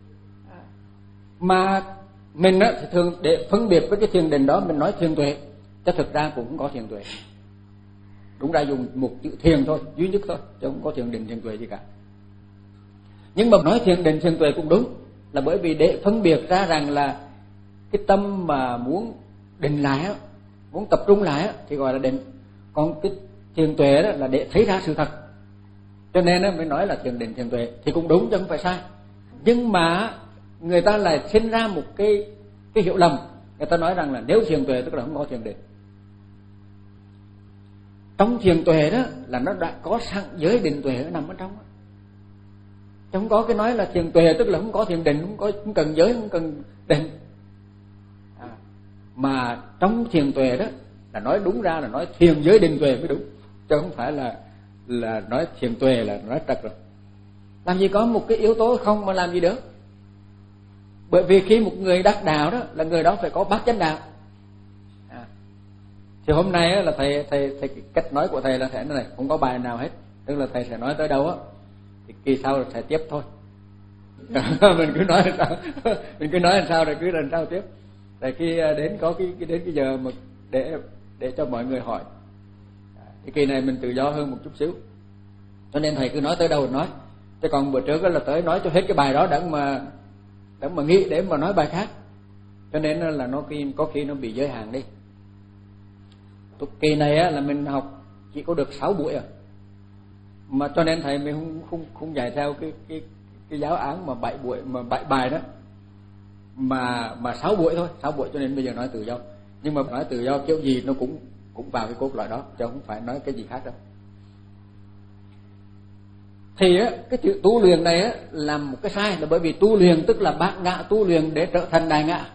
Mà mình á thì thường để phân biệt với cái thiền định đó mình nói thiền tuệ, chứ thực ra cũng không có thiền tuệ. Đúng ra dùng một chữ thiền thôi, duy nhất thôi, chứ không có thiền định thiền tuệ gì cả. Nhưng mà nói thiền định thiền tuệ cũng đúng, là bởi vì để phân biệt ra rằng là cái tâm mà muốn định lại á, muốn tập trung lại á, thì gọi là định. Còn cái thiền tuệ đó là để thấy ra sự thật. Cho nên á mới nói là thiền định thiền tuệ thì cũng đúng chứ không phải sai. Nhưng mà người ta lại sinh ra một cái cái hiểu lầm, người ta nói rằng là nếu thiền tuệ tức là không có thiền định. Trong thiền tuệ đó là nó đã có sẵn giới định tuệ nằm ở trong đó. Chứ không có cái nói là thiền tuệ tức là không có thiền định, không có không cần giới, không cần định. À, mà trong thiền tuệ đó là nói đúng ra là nói thiền giới định tuệ mới đúng, chứ không phải là là nói thiền tuệ là nói trật rồi. Làm gì có một cái yếu tố không mà làm gì được? Bởi vì khi một người đắc đạo đó là người đó phải có bát chánh đạo. À, thì hôm nay là thầy thầy thầy cách nói của thầy là thế này, không có bài nào hết, tức là thầy sẽ nói tới đâu á thì kỳ sau là sẽ tiếp thôi. Mình cứ nói làm sao, mình cứ nói làm sao rồi cứ làm sao tiếp. Tại khi đến có cái, cái đến cái giờ mà để để cho mọi người hỏi. Thì kỳ này mình tự do hơn một chút xíu, cho nên thầy cứ nói tới đâu nói. Chứ còn bữa trước là tới nói cho hết cái bài đó đặng mà đặng mà nghĩ để mà nói bài khác, cho nên là nó có khi nó bị giới hạn đi. Kỳ này á là mình học chỉ có được sáu buổi à, mà cho nên thầy mình không không không dạy theo cái cái cái giáo án mà bảy buổi mà bảy bài đó, mà mà sáu buổi thôi, sáu buổi cho nên bây giờ nói tự do. Nhưng mà nói tự do kiểu gì nó cũng cũng vào cái cốt lõi đó, chứ không phải nói cái gì khác đâu. Thì á cái chữ tu luyện này á là một cái sai, là bởi vì tu luyện tức là bát ngã tu luyện để trở thành đại ngã.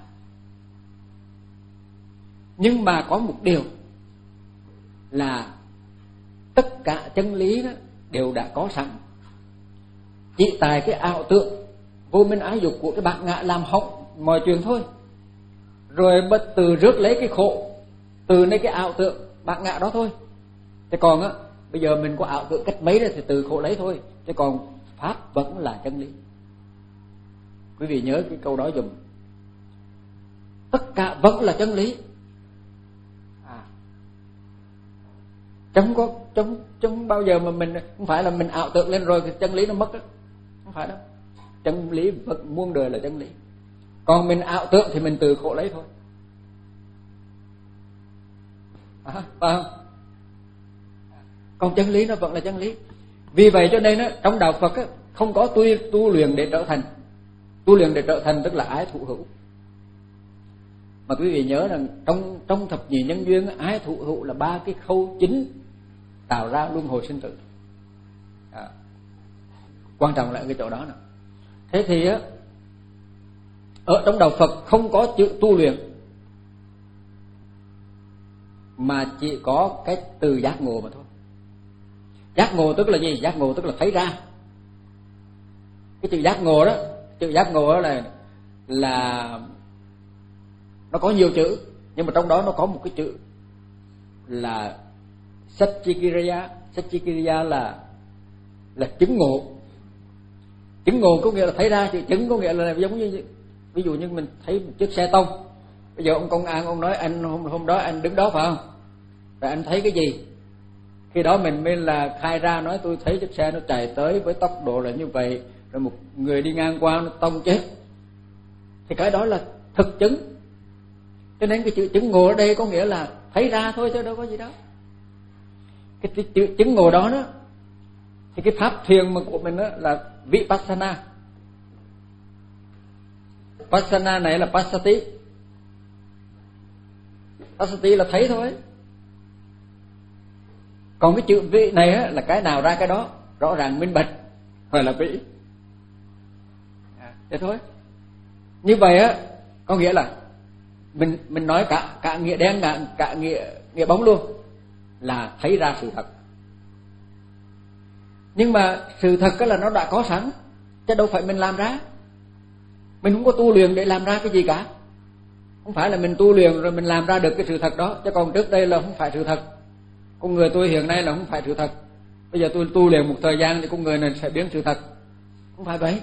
Nhưng mà có một điều là tất cả chân lý đó đều đã có sẵn, chỉ tại cái ảo tưởng vô minh ái dục của cái bát ngã làm hỏng mọi chuyện thôi. Rồi bất từ rước lấy cái khổ từ nơi cái ảo tưởng bát ngã đó thôi. Thế còn á bây giờ mình có ảo tưởng cách mấy đó thì từ khổ lấy thôi, chứ còn pháp vẫn là chân lý. Quý vị nhớ cái câu đó dùm, tất cả vẫn là chân lý. À, chẳng có chẳng, chẳng bao giờ mà mình không phải là mình ảo tưởng lên rồi thì chân lý nó mất đó. Không phải đâu, chân lý vẫn muôn đời là chân lý. Còn mình ảo tưởng thì mình từ khổ lấy thôi. À, phải không? Còn chân lý nó vẫn là chân lý. Vì vậy cho nên á, trong đạo Phật á, không có tu, tu luyện để trở thành. Tu luyện để trở thành tức là ái thụ hữu. Mà quý vị nhớ rằng trong trong thập nhị nhân duyên, ái thụ hữu là ba cái khâu chính tạo ra luân hồi sinh tử. À, quan trọng là ở cái chỗ đó nè. Thế thì á, ở trong đạo Phật không có chữ tu luyện, mà chỉ có cái từ giác ngộ mà thôi. Giác ngộ tức là gì? Giác ngộ tức là thấy ra. Cái chữ giác ngộ đó, chữ giác ngộ đó là là nó có nhiều chữ, nhưng mà trong đó nó có một cái chữ là Satchikiriya. Satchikiriya là là chứng ngộ. Chứng ngộ có nghĩa là thấy ra, chữ chứng có nghĩa là giống như ví dụ như mình thấy một chiếc xe tông. Bây giờ ông công an ông nói anh hôm hôm đó anh đứng đó phải không? Rồi anh thấy cái gì? Khi đó mình mới là khai ra, nói tôi thấy chiếc xe nó chạy tới với tốc độ là như vậy, rồi một người đi ngang qua nó tông chết. Thì cái đó là thực chứng. Cho nên cái chữ chứng ngộ ở đây có nghĩa là thấy ra thôi chứ đâu có gì đâu. Cái chữ chứng ngộ đó đó thì cái pháp thiền mà của mình đó là Vipassana. Vipassana này là Passati. Passati là thấy thôi. Còn cái chữ vị này á, là cái nào ra cái đó, rõ ràng minh bạch, gọi là vị. À, thế thôi. Như vậy á, có nghĩa là mình mình nói cả cả nghĩa đen cả, cả nghĩa nghĩa bóng luôn, là thấy ra sự thật. Nhưng mà sự thật là nó đã có sẵn, chứ đâu phải mình làm ra. Mình không có tu luyện để làm ra cái gì cả. Không phải là mình tu luyện rồi mình làm ra được cái sự thật đó, chứ còn trước đây là không phải sự thật. Con người tôi hiện nay là không phải sự thật. Bây giờ tôi tu luyện một thời gian thì con người này sẽ biến sự thật. Không phải vậy.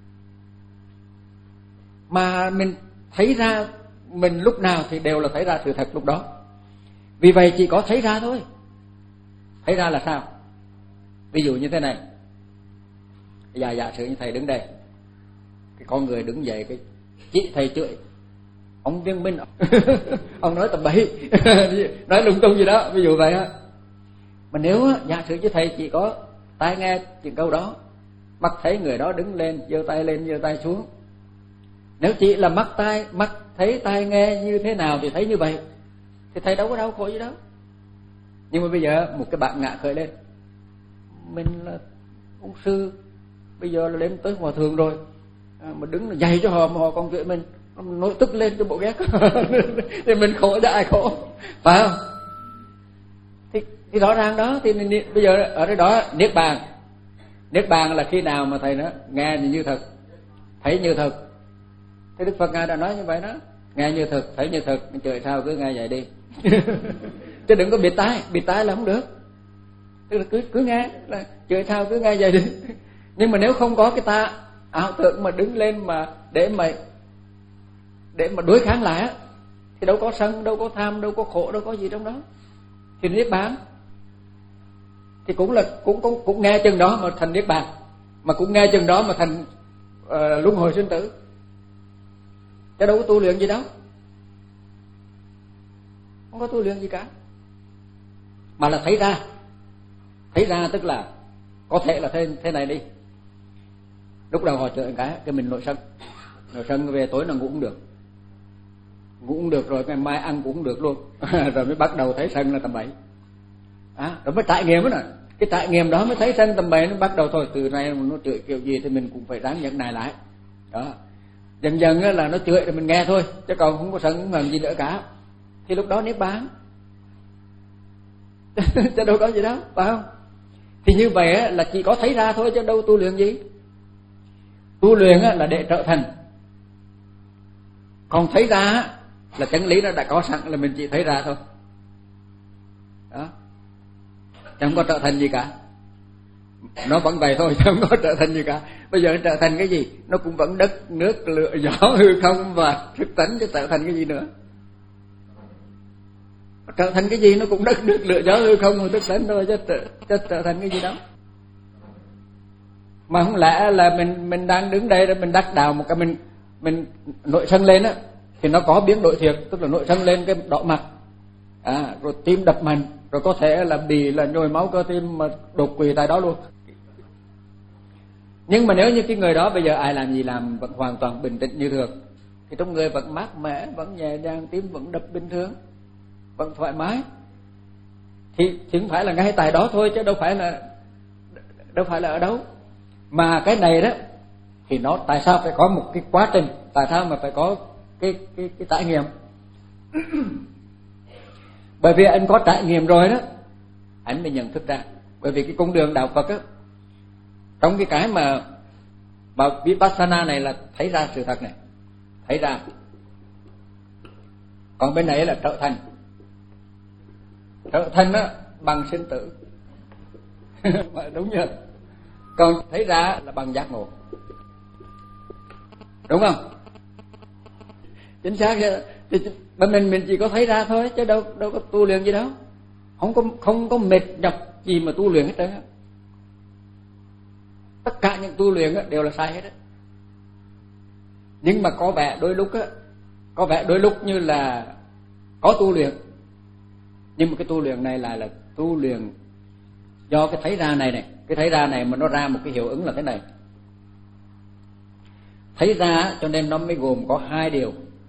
Mà mình thấy ra mình lúc nào thì đều là thấy ra sự thật lúc đó. Vì vậy chỉ có thấy ra thôi. Thấy ra là sao? Ví dụ như thế này. Bây giờ giả sử như thầy đứng đây, cái con người đứng dậy, cái chị thầy chửi ông Viên Minh ông nói tầm bậy nói lung tung gì đó, ví dụ vậy á. Mà nếu giả sử như thầy chỉ có tai nghe những câu đó, mắt thấy người đó đứng lên giơ tay lên giơ tay xuống, nếu chỉ là mắt tai mắt thấy tai nghe như thế nào thì thấy như vậy, thì thầy đâu có đau khổ gì đâu. Nhưng mà bây giờ một cái bạn ngạ khởi lên, mình là ông sư, bây giờ là lên tới hòa thượng rồi, à, mà đứng là dày cho họ mà họ còn chửi mình, nổi tức lên cho bộ ghét thì mình khổ cho ai khổ, phải không? Thì, thì rõ ràng đó, thì mình, bây giờ ở đây đó niết bàn, niết bàn là khi nào mà thầy nói nghe như thật, thấy như thật. Thì Đức Phật ngài đã nói như vậy đó, nghe như thật, thấy như thật, trời sao cứ nghe vậy đi. Chứ đừng có bịt tai, bịt tai là không được. Tức là cứ cứ nghe, là trời sao cứ nghe vậy đi. Nhưng mà nếu không có cái ta ảo tưởng mà đứng lên mà để mà để mà đối kháng lại á, thì đâu có sân, đâu có tham, đâu có khổ, đâu có gì trong đó. Thì niết bàn thì cũng là cũng cũng cũng nghe chừng đó mà thành niết bàn, mà cũng nghe chừng đó mà thành uh, luân hồi sinh tử. Chứ đâu có tu luyện gì đâu, không có tu luyện gì cả, mà là thấy ra. Thấy ra tức là có thể là thế, thế này đi. Lúc đầu họ chửi cái cái mình nội sân, nội sân về tối là ngủ cũng được, ngủ cũng được rồi ngày mai ăn cũng không được luôn. Rồi mới bắt đầu thấy sân là tầm bậy, à, rồi mới trải nghiệm đó nè. Cái trải nghiệm đó mới thấy sân tầm bậy, nó bắt đầu thôi từ nay nó chửi kiểu gì thì mình cũng phải ráng nhận này lại đó. Dần dần là nó chửi thì mình nghe thôi, chứ còn không có sân không làm gì nữa cả. Thì lúc đó niết bàn. Chứ đâu có gì đâu, phải không? Thì như vậy là chỉ có thấy ra thôi, chứ đâu tu luyện gì. Tu luyện là để trở thành, còn thấy ra là chân lý nó đã có sẵn, là mình chỉ thấy ra thôi đó, chẳng có trở thành gì cả. Nó vẫn vậy thôi, chứ không có trở thành gì cả. Bây giờ nó trở thành cái gì? Nó cũng vẫn đất, nước, lửa, gió, hư không và thức tánh, chứ trở thành cái gì nữa? Nó trở thành cái gì? Nó cũng đất, nước, lửa, gió, hư không và thức tánh thôi, chứ trở, chứ trở thành cái gì đó. Mà không lẽ là mình mình đang đứng đây rồi mình đắc đạo một cái mình mình nội sân lên á, thì nó có biến đổi thiệt, tức là nội sân lên cái đỏ mặt, à, rồi tim đập mạnh, rồi có thể là bị là nhồi máu cơ tim mà đột quỵ tại đó luôn. Nhưng mà nếu như cái người đó bây giờ ai làm gì làm vẫn hoàn toàn bình tĩnh như thường, thì trong người vẫn mát mẻ, vẫn nhẹ nhàng, tim vẫn đập bình thường, vẫn thoải mái, thì thì không phải là ngay tại đó thôi, chứ đâu phải là đâu phải là ở đâu. Mà cái này đó thì nó tại sao phải có một cái quá trình, tại sao mà phải có cái cái cái trải nghiệm? Bởi vì anh có trải nghiệm rồi đó, anh mới nhận thức ra. Bởi vì cái con đường đạo Phật á, trong cái cái mà mà Vipassana này là thấy ra sự thật này, thấy ra. Còn bên này là trở thành, trở thành á bằng sinh tử. Đúng chưa? Còn thấy ra là bằng giác ngộ, đúng không? Chính xác. Thì mình mình chỉ có thấy ra thôi, chứ đâu đâu có tu luyện gì đâu, không có không có mệt nhọc gì mà tu luyện hết trơn á. Tất cả những tu luyện đều là sai hết á. Nhưng mà có vẻ đôi lúc á, có vẻ đôi lúc như là có tu luyện, nhưng mà cái tu luyện này là là tu luyện do cái thấy ra này này, cái thấy ra này mà nó ra một cái hiệu ứng là thế này. Thấy ra cho nên nó mới gồm có hai điều.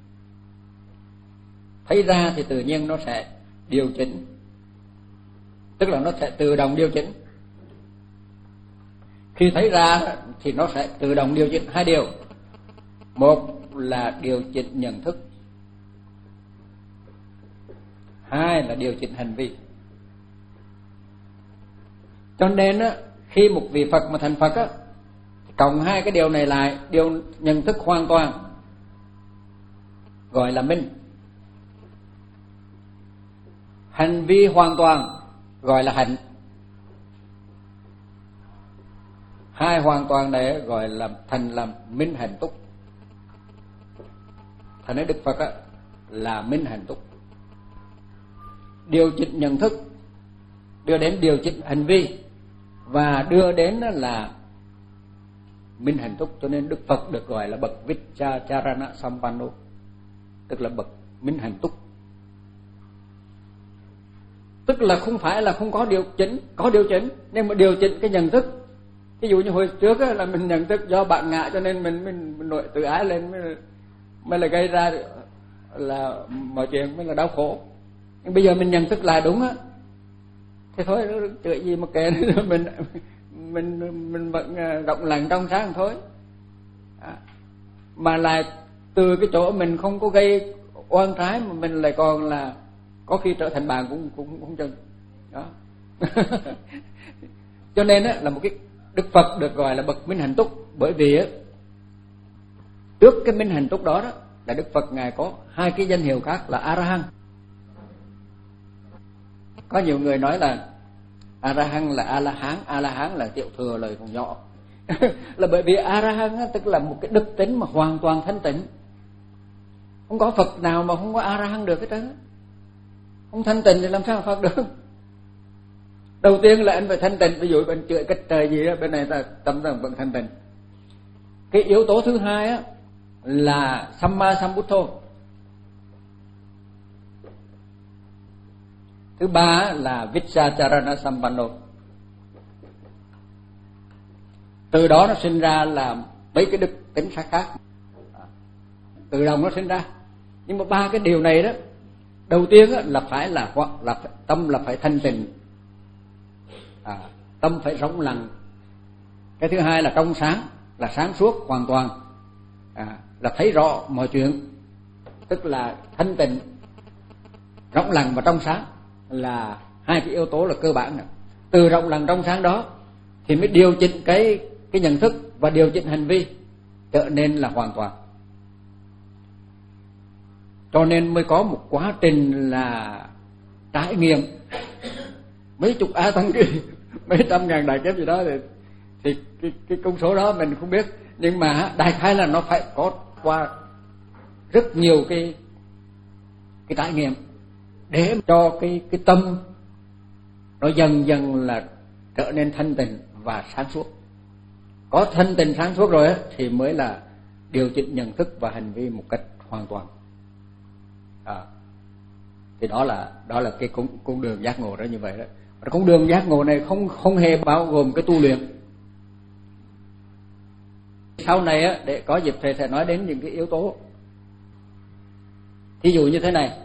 Thấy ra thì tự nhiên nó sẽ điều chỉnh, tức là nó sẽ tự động điều chỉnh. Khi thấy ra thì nó sẽ tự động điều chỉnh hai điều. Một là điều chỉnh nhận thức, hai là điều chỉnh hành vi. Cho nên á, khi một vị Phật mà thành Phật á, cộng hai cái điều này lại, điều nhận thức hoàn toàn gọi là minh, hành vi hoàn toàn gọi là hạnh. Hai hoàn toàn này gọi là thành là minh hạnh túc. Thành nói Đức Phật á, là minh hạnh túc, điều chỉnh nhận thức, đưa đến điều chỉnh hành vi và đưa đến là minh hạnh túc. Cho nên Đức Phật được gọi là bậc Vichacharana Sampanno, tức là bậc minh hạnh túc. Tức là không phải là không có điều chỉnh, có điều chỉnh, nhưng mà điều chỉnh cái nhận thức. Ví dụ như hồi trước á, là mình nhận thức do bạn ngã cho nên mình mình, mình nội tự ái lên mới, mới là gây ra là mọi chuyện mới là đau khổ. Nhưng bây giờ mình nhận thức lại đúng á, thì thôi tự gì mà kệ mình mình mình vẫn rộng lặng trong sáng thôi. À, mà lại từ cái chỗ mình không có gây oan trái mà mình lại còn là có khi trở thành bạn cũng cũng không chừng đó. Cho nên á, là một cái Đức Phật được gọi là bậc minh hạnh túc, bởi vì á, trước cái minh hạnh túc đó đó là Đức Phật ngài có hai cái danh hiệu khác là A La Hán. Có nhiều người nói là A La Hán là A La Hán, A La Hán là tiểu thừa lời còn nhỏ. Là bởi vì A La Hán tức là một cái đức tính mà hoàn toàn thanh tịnh. Không có Phật nào mà không có A La Hán được hết trơn. Không thanh tịnh thì làm sao Phật được? Đầu tiên là anh phải thanh tịnh, ví dụ bên chửi cách trời gì đó, bên này ta tâm ta vẫn thanh tịnh. Cái yếu tố thứ hai á là Samma Sambuddho. Thứ ba là Vichacharana Sampanno. Từ đó nó sinh ra là mấy cái đức tính khác khác, từ đồng nó sinh ra. Nhưng mà ba cái điều này đó, đầu tiên á, là phải là là phải, tâm là phải thanh tịnh, à, tâm phải rộng lặng. Cái thứ hai là trong sáng, là sáng suốt hoàn toàn, à, là thấy rõ mọi chuyện, tức là thanh tịnh, rộng lặng và trong sáng là hai cái yếu tố là cơ bản. Từ rộng lặng trong sáng đó thì mới điều chỉnh cái cái nhận thức và điều chỉnh hành vi trở nên là hoàn toàn. Cho nên mới có một quá trình là trải nghiệm mấy chục a tăng kỳ, mấy trăm ngàn đại kiếp gì đó, thì, thì cái, cái công số đó mình không biết, nhưng mà đại khái là nó phải có qua rất nhiều cái cái trải nghiệm để cho cái cái tâm nó dần dần là trở nên thanh tịnh và sáng suốt. Có thanh tịnh sáng suốt rồi á, thì mới là điều chỉnh nhận thức và hành vi một cách hoàn toàn. À, thì đó là đó là cái con, con đường giác ngộ đó như vậy đó. Và con đường giác ngộ này không không hề bao gồm cái tu luyện. Sau này á, để có dịp thầy sẽ nói đến những cái yếu tố. Thí dụ như thế này.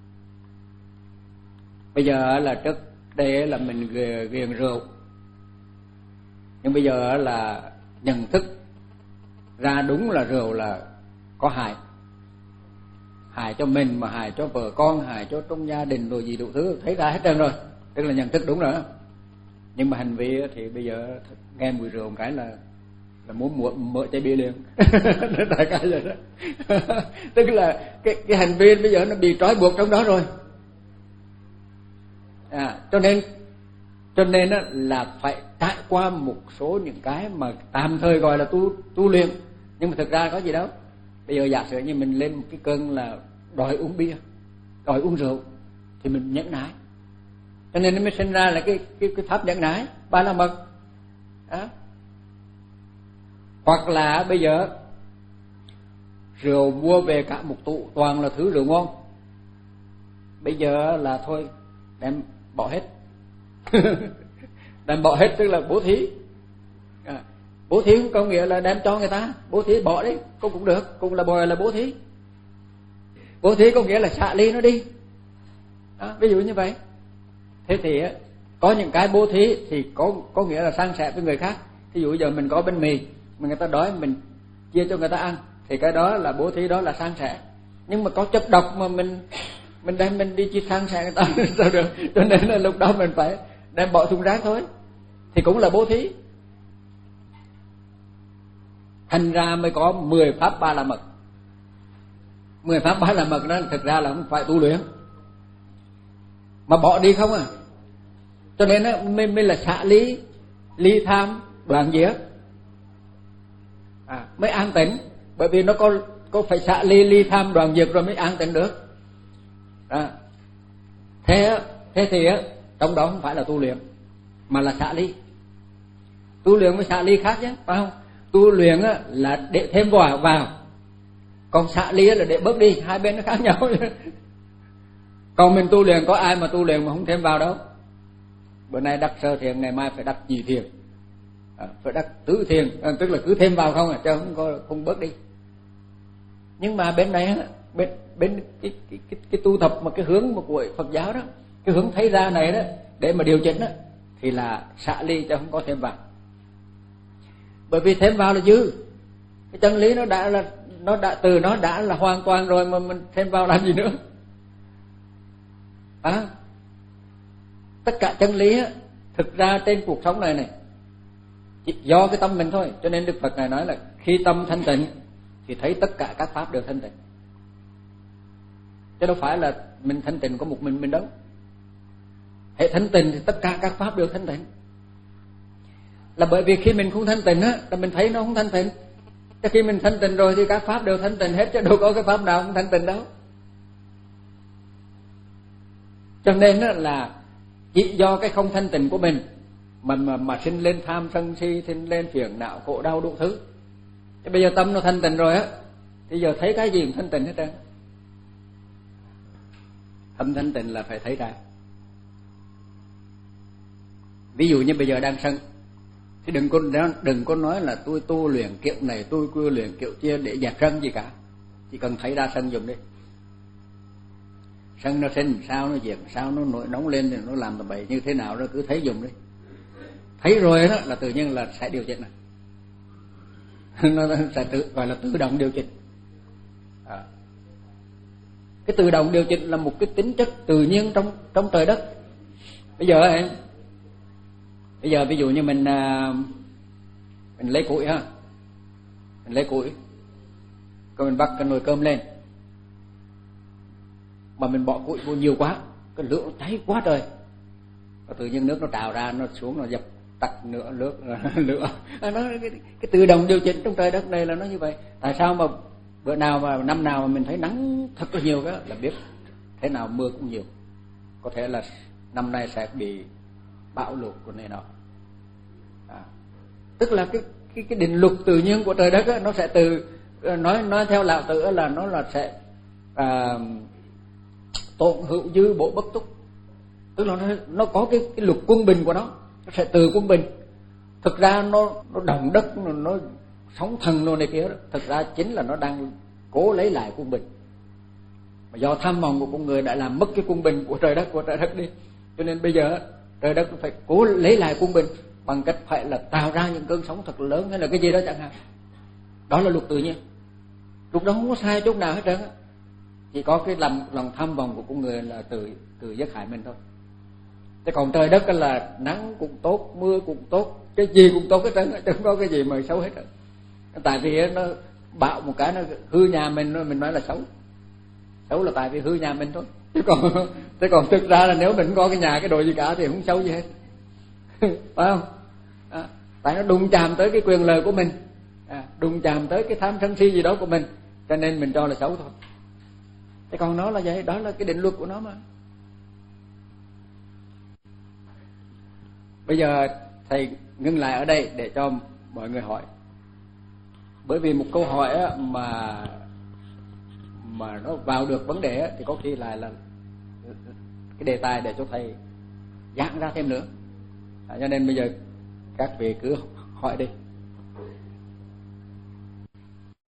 Bây giờ là trước đây là mình ghiền rượu, nhưng bây giờ là nhận thức ra đúng là rượu là có hại, hại cho mình mà hại cho vợ con, hại cho trong gia đình rồi gì đủ thứ, thấy ra hết trơn rồi, tức là nhận thức đúng rồi. Nhưng mà hành vi thì bây giờ nghe mùi rượu một cái là là muốn mở, mở chai bia liền. Đại cái vậy đó. Tức là cái cái hành vi bây giờ nó bị trói buộc trong đó rồi. À, cho nên cho nên á, là phải trải qua một số những cái mà tạm thời gọi là tu tu luyện, nhưng mà thực ra có gì đâu. Bây giờ giả sử như mình lên một cái cơn là đòi uống bia, đòi uống rượu, thì mình nhẫn nại, cho nên nó mới sinh ra là cái cái cái pháp nhẫn nại ba la mật. Đó. Hoặc là bây giờ rượu mua về cả một tủ toàn là thứ rượu ngon, bây giờ là thôi đem bỏ hết. Đem bỏ hết tức là bố thí. À, bố thí không có nghĩa là đem cho người ta, bố thí bỏ đi cũng cũng được, cũng là bồi là bố thí. Bố thí có nghĩa là xả ly nó đi. Đó, ví dụ như vậy. Thế thì có những cái bố thí thì có có nghĩa là san sẻ với người khác. Ví dụ giờ mình có bánh mì mà người ta đói mình chia cho người ta ăn, thì cái đó là bố thí, đó là san sẻ. Nhưng mà có chất độc mà mình mình đem mình đi chia san sẻ người ta sao được? Cho nên là lúc đó mình phải đem bỏ thùng rác thôi, thì cũng là bố thí. thành ra mới có mười pháp ba la mật. Mười pháp ba la mật đó thực ra là không phải tu luyện, mà bỏ đi không à. Cho nên nó mới, mới là xả ly, ly tham, đoạn diệt, à, mới an tịnh. Bởi vì nó có có phải xả ly, ly tham, đoạn diệt rồi mới an tịnh được. À, thế thế thì trong đó không phải là tu luyện, mà là xả ly. Tu luyện với xả ly khác nhé, phải không? Tu luyện là để thêm vào vào, còn xả ly là để bớt đi, hai bên nó khác nhau. Còn mình tu luyện có ai mà tu luyện mà không thêm vào đâu. Bữa nay đắc sơ thiền, ngày mai phải đắc nhị thiền, à, phải đắc tứ thiền, à, tức là cứ thêm vào không à, chứ không có không bớt đi. Nhưng mà bên này bên bên cái cái cái, cái tu tập mà cái hướng mà của Phật giáo đó, cái hướng thấy ra này đó, để mà điều chỉnh đó, thì là xả ly chứ không có thêm vào. Bởi vì thêm vào là dư. Cái chân lý nó đã là nó đã từ nó đã là hoàn toàn rồi, mà mình thêm vào làm gì nữa? À, tất cả chân lý á, thực ra trên cuộc sống này này chỉ do cái tâm mình thôi. Cho nên Đức Phật Ngài nói là khi tâm thanh tịnh thì thấy tất cả các pháp đều thanh tịnh. Chứ đâu phải là mình thanh tịnh có một mình mình đâu. Hệ thanh tịnh thì tất cả các pháp đều thanh tịnh. Là bởi vì khi mình không thanh tịnh á, là mình thấy nó không thanh tịnh. Chứ khi mình thanh tịnh rồi thì các pháp đều thanh tịnh hết, chứ đâu có cái pháp nào không thanh tịnh đâu. Cho nên á, là chỉ do cái không thanh tịnh của mình mà mà, mà sinh lên tham sân si, sinh lên phiền não khổ đau đủ thứ. Chứ bây giờ tâm nó thanh tịnh rồi á, thì giờ thấy cái gì cũng thanh tịnh hết trơn. Tâm thanh tịnh là phải thấy ra. Ví dụ như bây giờ đang sân, thì đừng có đừng có nói là tôi tu luyện kiểu này, tôi tu luyện kiểu kia để dẹp sân gì cả. Chỉ cần thấy ra sân dùng đi. Sân nó sinh sao, nó diệt sao, nó nổi nóng lên thì nó làm tầm bậy như thế nào đó, cứ thấy dùng đi. Thấy rồi đó là tự nhiên là sẽ điều chỉnh này. Nó sẽ tự gọi là tự động điều chỉnh. À, cái tự động điều chỉnh là một cái tính chất tự nhiên trong trong trời đất. Bây giờ em bây giờ ví dụ như mình mình lấy củi ha, mình lấy củi, còn mình bắt cái nồi cơm lên, mà mình bỏ củi vô nhiều quá, cái lửa nó cháy quá trời, và tự nhiên nước nó trào ra, nó xuống, nó dập tắt nữa nước lửa. Nó cái, cái tự động điều chỉnh trong trời đất này là nó như vậy. Tại sao mà bữa nào mà năm nào mà mình thấy nắng thật là nhiều, đó là biết thế nào mưa cũng nhiều, có thể là năm nay sẽ bị bão lụt của này nọ. À, tức là cái cái cái định luật tự nhiên của trời đất đó, nó sẽ từ nói nói theo lão tử là nó là sẽ à, tổn hữu dư bổ bất túc. Tức là nó nó có cái cái luật quân bình của nó, nó sẽ từ quân bình. Thực ra nó nó động đất, nó, nó sóng thần luôn này kia đó, thực ra chính là nó đang cố lấy lại quân bình. Mà do tham vọng của con người đã làm mất cái quân bình của trời đất của trời đất đi, cho nên bây giờ trời đất phải cố lấy lại quân bình bằng cách phải là tạo ra những cơn sóng thật lớn hay là cái gì đó chẳng hạn. Đó là luật tự nhiên, luật đó không có sai chút nào hết trơn á. Chỉ có cái lòng lòng tham vọng của con người là từ từ giết hại mình thôi. Thế còn trời đất là nắng cũng tốt, mưa cũng tốt, cái gì cũng tốt hết trơn, chứ không có cái gì mà xấu hết trơn. Tại vì nó bạo một cái nó hư nhà mình, mình nói là xấu. Xấu là tại vì hư nhà mình thôi. Chứ còn thế còn thực ra là nếu mình không có cái nhà cái đồ gì cả thì không xấu gì hết. Phải không? À, tại nó đụng chạm tới cái quyền lợi của mình, à, đụng chạm tới cái tham sân si gì đó của mình, cho nên mình cho là xấu thôi. Thế còn nó là vậy, đó là cái định luật của nó mà. Bây giờ thầy ngưng lại ở đây để cho mọi người hỏi. Bởi vì một câu hỏi á, mà mà nó vào được vấn đề á, thì có khi lại là cái đề tài để cho thầy giảng ra thêm nữa. À, cho nên bây giờ các vị cứ hỏi đi.